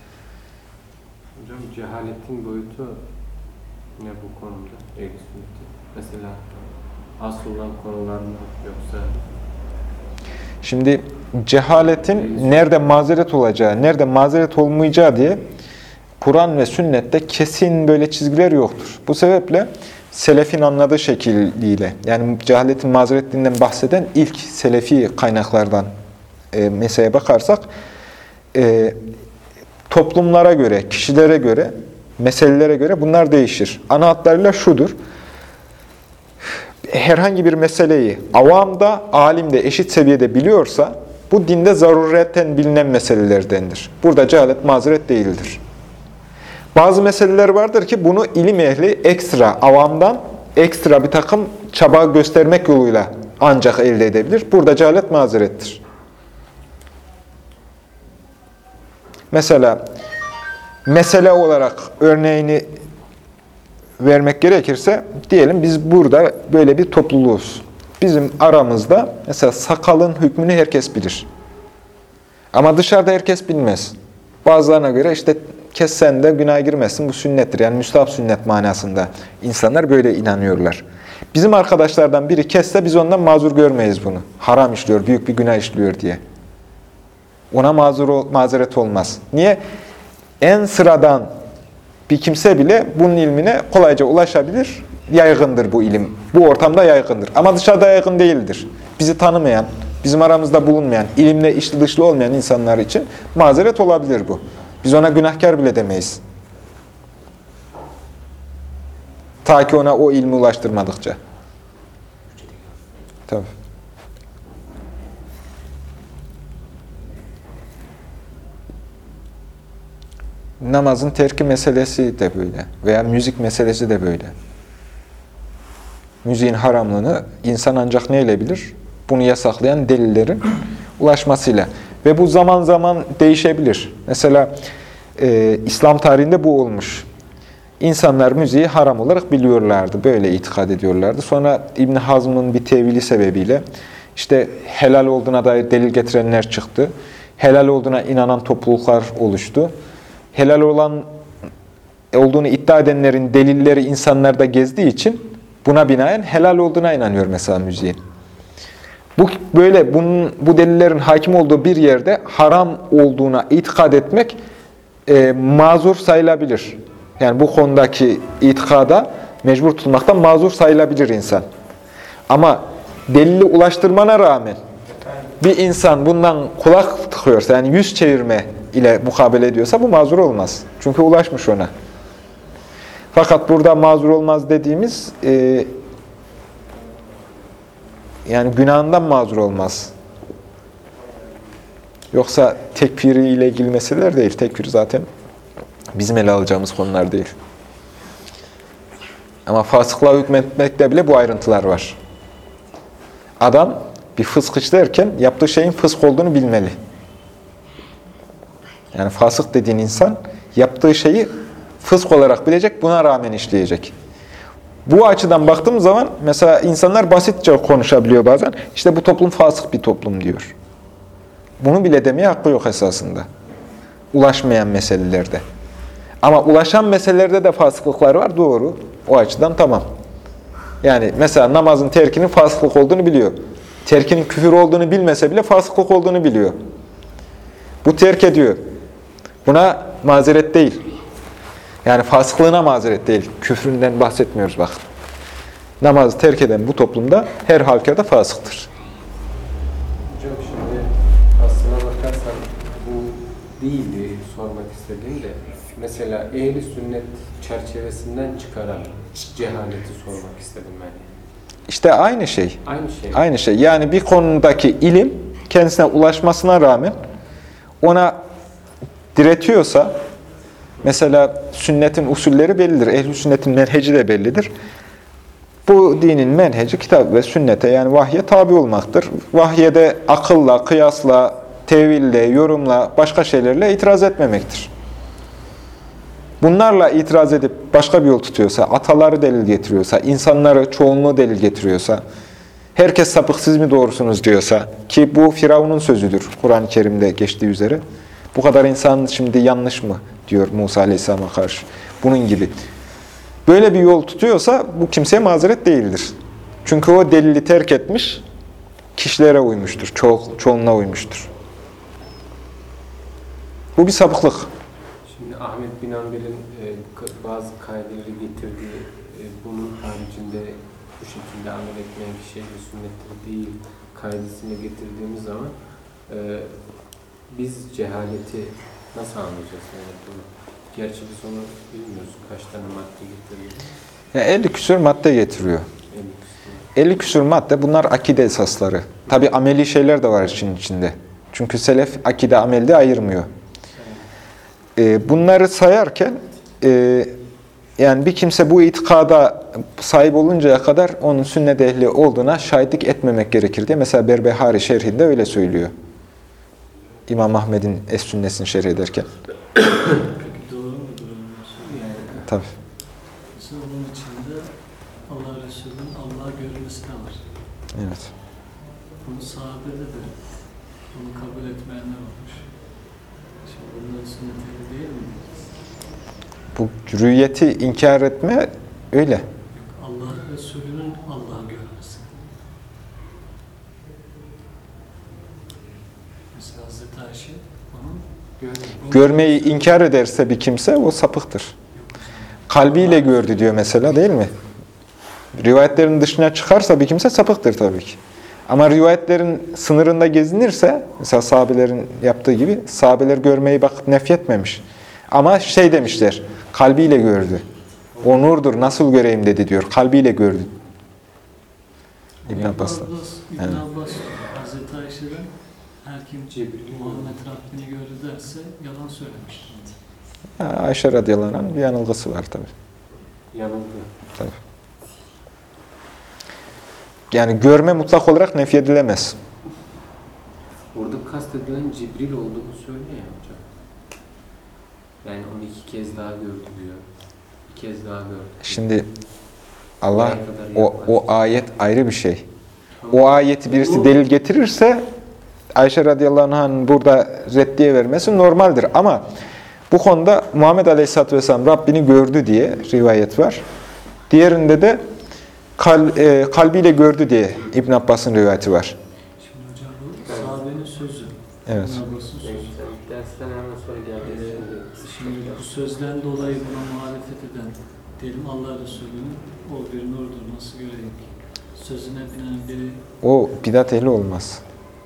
Hocam cehaletin boyutu ne bu konuda? Ehl-i sünneti. Mesela asıl olan konular mı yoksa? Şimdi cehaletin nerede mazeret olacağı, nerede mazeret olmayacağı diye Kur'an ve sünnette kesin böyle çizgiler yoktur. Bu sebeple selefin anladığı şekliyle, yani cehaletin mazeretliğinden bahseden ilk selefi kaynaklardan meseleye bakarsak, toplumlara göre, kişilere göre, meselelere göre bunlar değişir. Ana hatlarıyla şudur: herhangi bir meseleyi avam da, alim de eşit seviyede biliyorsa, bu dinde zarureten bilinen meselelerdendir. Burada cehalet mazeret değildir. Bazı meseleler vardır ki bunu ilim ehli ekstra, avamdan ekstra bir takım çaba göstermek yoluyla ancak elde edebilir. Burada cehalet mazerettir. Mesela mesele olarak örneğini vermek gerekirse, diyelim biz burada böyle bir topluluğuz. Bizim aramızda mesela sakalın hükmünü herkes bilir. Ama dışarıda herkes bilmez. Bazılarına göre işte kessen de günaha girmezsin, bu sünnettir. Yani müstahap sünnet manasında insanlar böyle inanıyorlar. Bizim arkadaşlardan biri kesse biz ondan mazur görmeyiz bunu. Haram işliyor, büyük bir günah işliyor diye. Ona mazeret olmaz. Niye? En sıradan bir kimse bile bunun ilmine kolayca ulaşabilir, yaygındır bu ilim. Bu ortamda yaygındır. Ama dışarıda yaygın değildir. Bizi tanımayan, bizim aramızda bulunmayan, ilimle içli dışlı olmayan insanlar için mazeret olabilir bu. Biz ona günahkar bile demeyiz. Ta ki ona o ilmi ulaştırmadıkça. Tabii. Namazın terki meselesi de böyle. Veya müzik meselesi de böyle. Müziğin haramlığını insan ancak neyle bilir? Bunu yasaklayan delillerin ulaşmasıyla. Ve bu zaman zaman değişebilir. Mesela İslam tarihinde bu olmuş. İnsanlar müziği haram olarak biliyorlardı. Böyle itikad ediyorlardı. Sonra İbn Hazm'ın bir tevili sebebiyle işte helal olduğuna dair delil getirenler çıktı. Helal olduğuna inanan topluluklar oluştu. Helal olduğunu iddia edenlerin delilleri insanlarda gezdiği için buna binaen helal olduğuna inanıyor mesela müziğin. Bu delillerin hakim olduğu bir yerde haram olduğuna itikad etmek mazur sayılabilir. Yani bu konudaki itikada mecbur tutulmaktan mazur sayılabilir insan. Ama delili ulaştırmana rağmen bir insan bundan kulak tıkıyorsa, yani yüz çevirme ile mukabele ediyorsa bu mazur olmaz. Çünkü ulaşmış ona. Fakat burada mazur olmaz dediğimiz yani günahından mazur olmaz. Yoksa tekfiri ile ilgili meseleler değil. Tekfir zaten bizim ele alacağımız konular değil. Ama fasıklığa hükmetmekte bile bu ayrıntılar var. Adam bir fısk işlerken yaptığı şeyin fısk olduğunu bilmeli. Yani fasık dediğin insan yaptığı şeyi fısk olarak bilecek, buna rağmen işleyecek. Bu açıdan baktığım zaman mesela insanlar basitçe konuşabiliyor bazen. İşte bu toplum fasık bir toplum diyor. Bunu bile demeye hakkı yok esasında. Ulaşmayan meselelerde. Ama ulaşan meselelerde de fasıklıklar var, doğru. O açıdan tamam. Yani mesela namazın terkinin fasıklık olduğunu biliyor. Terkinin küfür olduğunu bilmese bile fasıklık olduğunu biliyor. Bu terk ediyor. Buna mazeret değil. Yani fasıklığına mazeret değil. Küfründen bahsetmiyoruz bak. Namazı terk eden bu toplumda her halükarda fasıktır. Hocam şimdi aslına bakarsan bu değildi sormak istediğim de. Mesela ehli sünnet çerçevesinden çıkaran cehaleti sormak istedim ben. İşte aynı şey. Aynı şey. Aynı şey. Yani bir konudaki ilim kendisine ulaşmasına rağmen ona diretiyorsa, mesela sünnetin usulleri bellidir. Ehl-i sünnetin menheci de bellidir. Bu dinin menheci kitap ve sünnete, yani vahye tabi olmaktır. Vahye de akılla, kıyasla teville, yorumla, başka şeylerle itiraz etmemektir. Bunlarla itiraz edip başka bir yol tutuyorsa, ataları delil getiriyorsa, insanları çoğunluğu delil getiriyorsa, herkes sapık siz mi doğrusunuz diyorsa, ki bu Firavun'un sözüdür Kur'an-ı Kerim'de geçtiği üzere. Bu kadar insan şimdi yanlış mı diyor Musa Aleyhisselam'a karşı. Bunun gibi. Böyle bir yol tutuyorsa bu kimseye mazeret değildir. Çünkü o delili terk etmiş, kişilere uymuştur, çoğunluğa uymuştur. Bu bir sapıklık. Şimdi Ahmet bin Hanbel'in bazı kaideleri getirdiği, bunun haricinde bu şekilde amel etmeyen bir şey de sünnettir değil kaidesini getirdiğimiz zaman biz cehaleti nasıl anlayacağız? Yani bunu? Gerçi biz onu bilmiyoruz. Kaç tane madde getiriyor? 50 küsur madde getiriyor. 50 küsur. 50 küsur madde bunlar akide esasları. Tabi ameli şeyler de var işin içinde. Çünkü selef akide amelde ayırmıyor. Bunları sayarken yani bir kimse bu itikada sahip oluncaya kadar onun sünnet ehli olduğuna şahitlik etmemek gerekir diye. Mesela Berbehari şerhinde öyle söylüyor. İmam Ahmed'in Es-Sünnesini şerh ederken. Peki doğru mudur onun sözü? Yani Tabii. mesela onun içinde Allah Resulü'nün Allah'a görmesi de var. Evet. Bunu sahabede de bunu kabul etmeyenler olmuş. Şimdi bunların sünneti değil mi? Bu rüyeti inkar etme öyle. Yok, Allah Resulü'nün Allah'a görmesi. Mesela Hazreti Ayşe onun Görmeyi inkar ederse bir kimse o sapıktır. Kalbiyle gördü diyor mesela, değil mi? Rivayetlerin dışına çıkarsa bir kimse sapıktır tabii ki. Ama rivayetlerin sınırında gezinirse, mesela sahabelerin yaptığı gibi, sahabeler görmeyi bakıp nefyetmemiş. Ama şey demişler, kalbiyle gördü. O nurdur, nasıl göreyim dedi diyor, kalbiyle gördü. İbn Abbas'tan. İbn Abbas, Hazreti Ayşe'den her kim Muhammed Rabbini gördü derse yalan söylemiştir. Ayşe radıyallahu anh bir yanılgısı var tabii. Yanıldı. Tabii. Yani görme mutlak olarak nefyedilemez. Orada kastedilen Cibril olduğunu söylüyor ya hocam. Yani onu 2 kez daha gördü diyor. 2 kez daha gördü. Şimdi Allah, o ayet ayrı bir şey. O ayeti birisi delil getirirse Ayşe radıyallahu anh'ın burada reddiye vermesi normaldir. Ama bu konuda Muhammed aleyhisselatü vesselam Rabbini gördü diye rivayet var. Diğerinde de kalbiyle gördü diye İbn Abbas'ın rivayeti var. Şimdi hocam bu sahabenin sözü. Evet. İbn Abbas'ın sözü. Dersten hemen sonra geldi. Şimdi bu sözden dolayı buna muhalefet eden diyelim Allah Resulü'nün o bir nurdur nasıl göreyim ki? Sözüne binen biri O bidat ehli olmaz.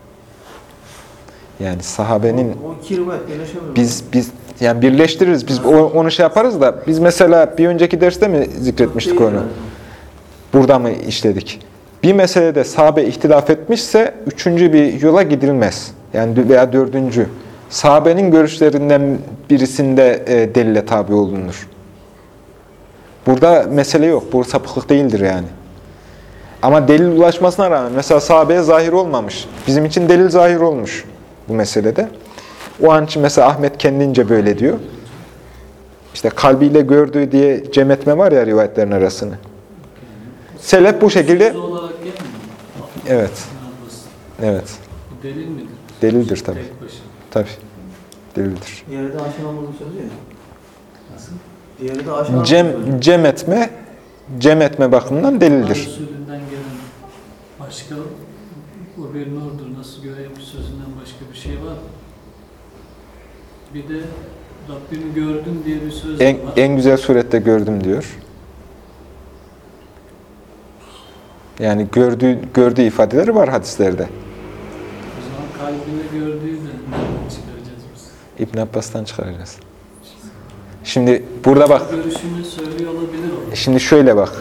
Yani sahabenin O iki rivayet birleşemiyor. biz yani birleştiririz. Biz onu şey yaparız da biz mesela bir önceki derste mi zikretmiştik onu? Burada mı işledik? Bir meselede sahabe ihtilaf etmişse üçüncü bir yola gidilmez. Yani veya dördüncü. Sahabenin görüşlerinden birisinde delile tabi olunur. Burada mesele yok. Bu sapıklık değildir yani. Ama delil ulaşmasına rağmen mesela sahabeye zahir olmamış. Bizim için delil zahir olmuş bu meselede. O an için mesela Ahmet kendince böyle diyor. İşte kalbiyle gördüğü diye cem etme var ya rivayetlerin arasını. Selef bu şekilde... sözü olarak gelmiyor mu? Evet. İbn Abbas. Evet. Bu delil midir? Delildir tabii. Tek başına. Tabii. Delildir. Diğeri de Ayşe Namaz'ın sözü ya. Nasıl? Diğeri de Ayşe Namaz'ın sözü. Cem etme bakımından Allah delildir. Resulü'nden gelen başka o bir nurdur nasıl göreyim sözünden başka bir şey var mı? Bir de Rabbimi gördüm diye bir söz var. En güzel surette gördüm diyor. Yani gördüğü ifadeleri var hadislerde. O zaman kalbine gördüğü de nereden çıkaracağız biz? İbn Abbas'tan çıkaracağız. Şimdi burada bak. Görüşünü söylüyor olabilir o. Şimdi şöyle bak.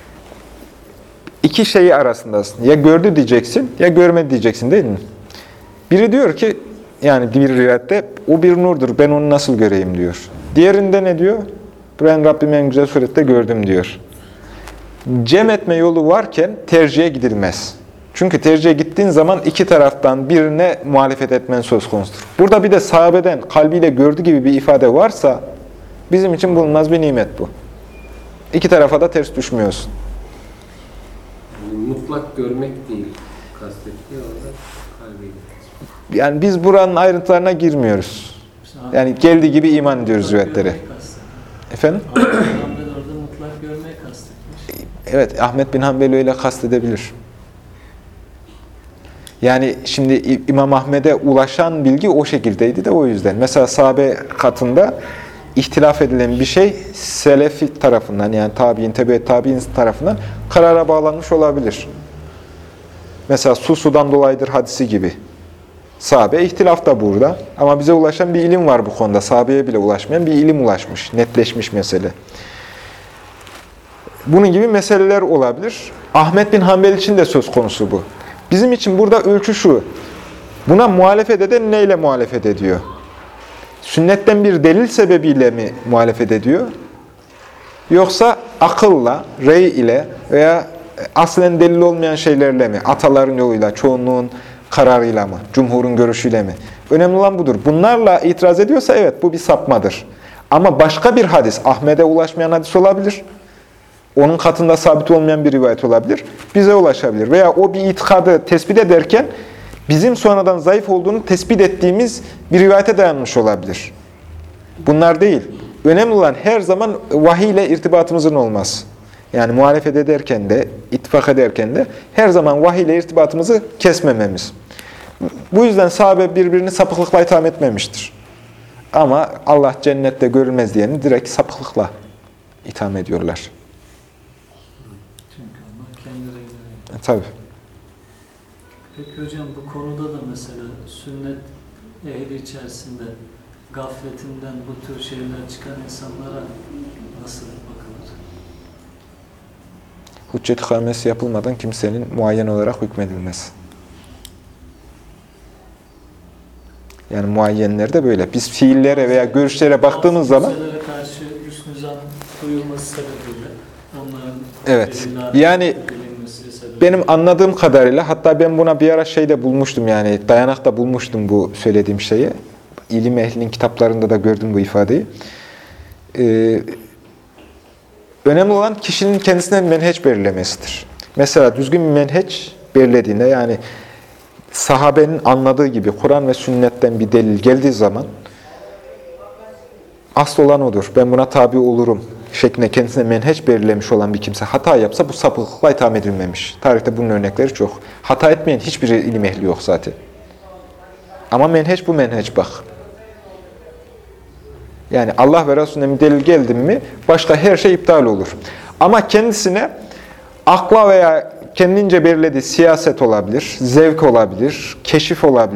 İki şeyi arasındasın. Ya gördü diyeceksin ya görmedi diyeceksin değil mi? Biri diyor ki yani bir rivayette o bir nurdur ben onu nasıl göreyim diyor. Diğerinde ne diyor? Ben Rabbimi en güzel surette gördüm diyor. Cem etme yolu varken tercihe gidilmez. Çünkü tercihe gittiğin zaman iki taraftan birine muhalefet etmen söz konusudur. Burada bir de sahabeden kalbiyle gördüğü gibi bir ifade varsa bizim için bulunmaz bir nimet bu. İki tarafa da ters düşmüyorsun. Yani mutlak görmek değil kastettiği orada kalbiyle. Yani biz buranın ayrıntılarına girmiyoruz. Yani geldiği gibi iman ediyoruz rivayetlere. Efendim? Ahmet bin Hanbel orada mutlak görmeyi kastetmiş. Evet, Ahmet bin Hanbel öyle kastedebilir. Yani şimdi İmam Ahmet'e ulaşan bilgi o şekildeydi de o yüzden. Mesela sahabe katında ihtilaf edilen bir şey Selefi tarafından yani tabi'in, tebe-i tabi'in tarafından karara bağlanmış olabilir. Mesela su sudan dolayıdır hadisi gibi. Sahabe ihtilaf da burada. Ama bize ulaşan bir ilim var bu konuda. Sahabeye bile ulaşmayan bir ilim ulaşmış. Netleşmiş mesele. Bunun gibi meseleler olabilir. Ahmet bin Hanbel için de söz konusu bu. Bizim için burada ölçü şu. Buna muhalefet eden neyle muhalefet ediyor? Sünnetten bir delil sebebiyle mi muhalefet ediyor? Yoksa akılla, rey ile veya aslen delil olmayan şeylerle mi? Ataların yoluyla, çoğunluğun kararıyla mı? Cumhurun görüşüyle mi? Önemli olan budur. Bunlarla itiraz ediyorsa evet bu bir sapmadır. Ama başka bir hadis, Ahmet'e ulaşmayan hadis olabilir. Onun katında sabit olmayan bir rivayet olabilir. Bize ulaşabilir. Veya o bir itikadı tespit ederken bizim sonradan zayıf olduğunu tespit ettiğimiz bir rivayete dayanmış olabilir. Bunlar değil. Önemli olan her zaman vahiy ile irtibatımızın olması. Yani muhalefet ederken de, ittifak ederken de her zaman vahiy ile irtibatımızı kesmememiz. Bu yüzden sahabe birbirini sapıklıkla itham etmemiştir. Ama Allah cennette görülmez diyeni direkt sapıklıkla itham ediyorlar. Çünkü onlar kendileri göre. Tabii. Peki hocam bu konuda da mesela sünnet ehli içerisinde gafletinden bu tür şeyler çıkan insanlara nasıl bakılır? Hüccet ikamesi yapılmadan kimsenin muayyen olarak hükmedilmez. Yani muayyenler de böyle. Biz fiillere veya görüşlere baktığımız zaman Kimselere karşı hüsnü zan duyulması sebebiyle onların evet. delilleri Yani bilinmesi sebebiyle benim anladığım kadarıyla hatta ben buna bir ara şeyde bulmuştum yani dayanakta bulmuştum bu söylediğim şeyi. İlim ehlinin kitaplarında da gördüm bu ifadeyi. Önemli olan kişinin kendisine menheç belirlemesidir. Mesela düzgün bir menheç belirlediğinde yani sahabenin anladığı gibi Kur'an ve sünnetten bir delil geldiği zaman asıl olan odur. Ben buna tabi olurum şeklinde kendisine menheç belirlemiş olan bir kimse hata yapsa bu sapıklıkla itham edilmemiş. Tarihte bunun örnekleri çok. Hata etmeyen hiçbir ilim ehli yok zaten. Ama menheç bu menheç bak. Yani Allah ve Resulüne bir delil geldi mi başka her şey iptal olur. Ama kendisine akla veya kendince belirlediği siyaset olabilir, zevk olabilir, keşif olabilir.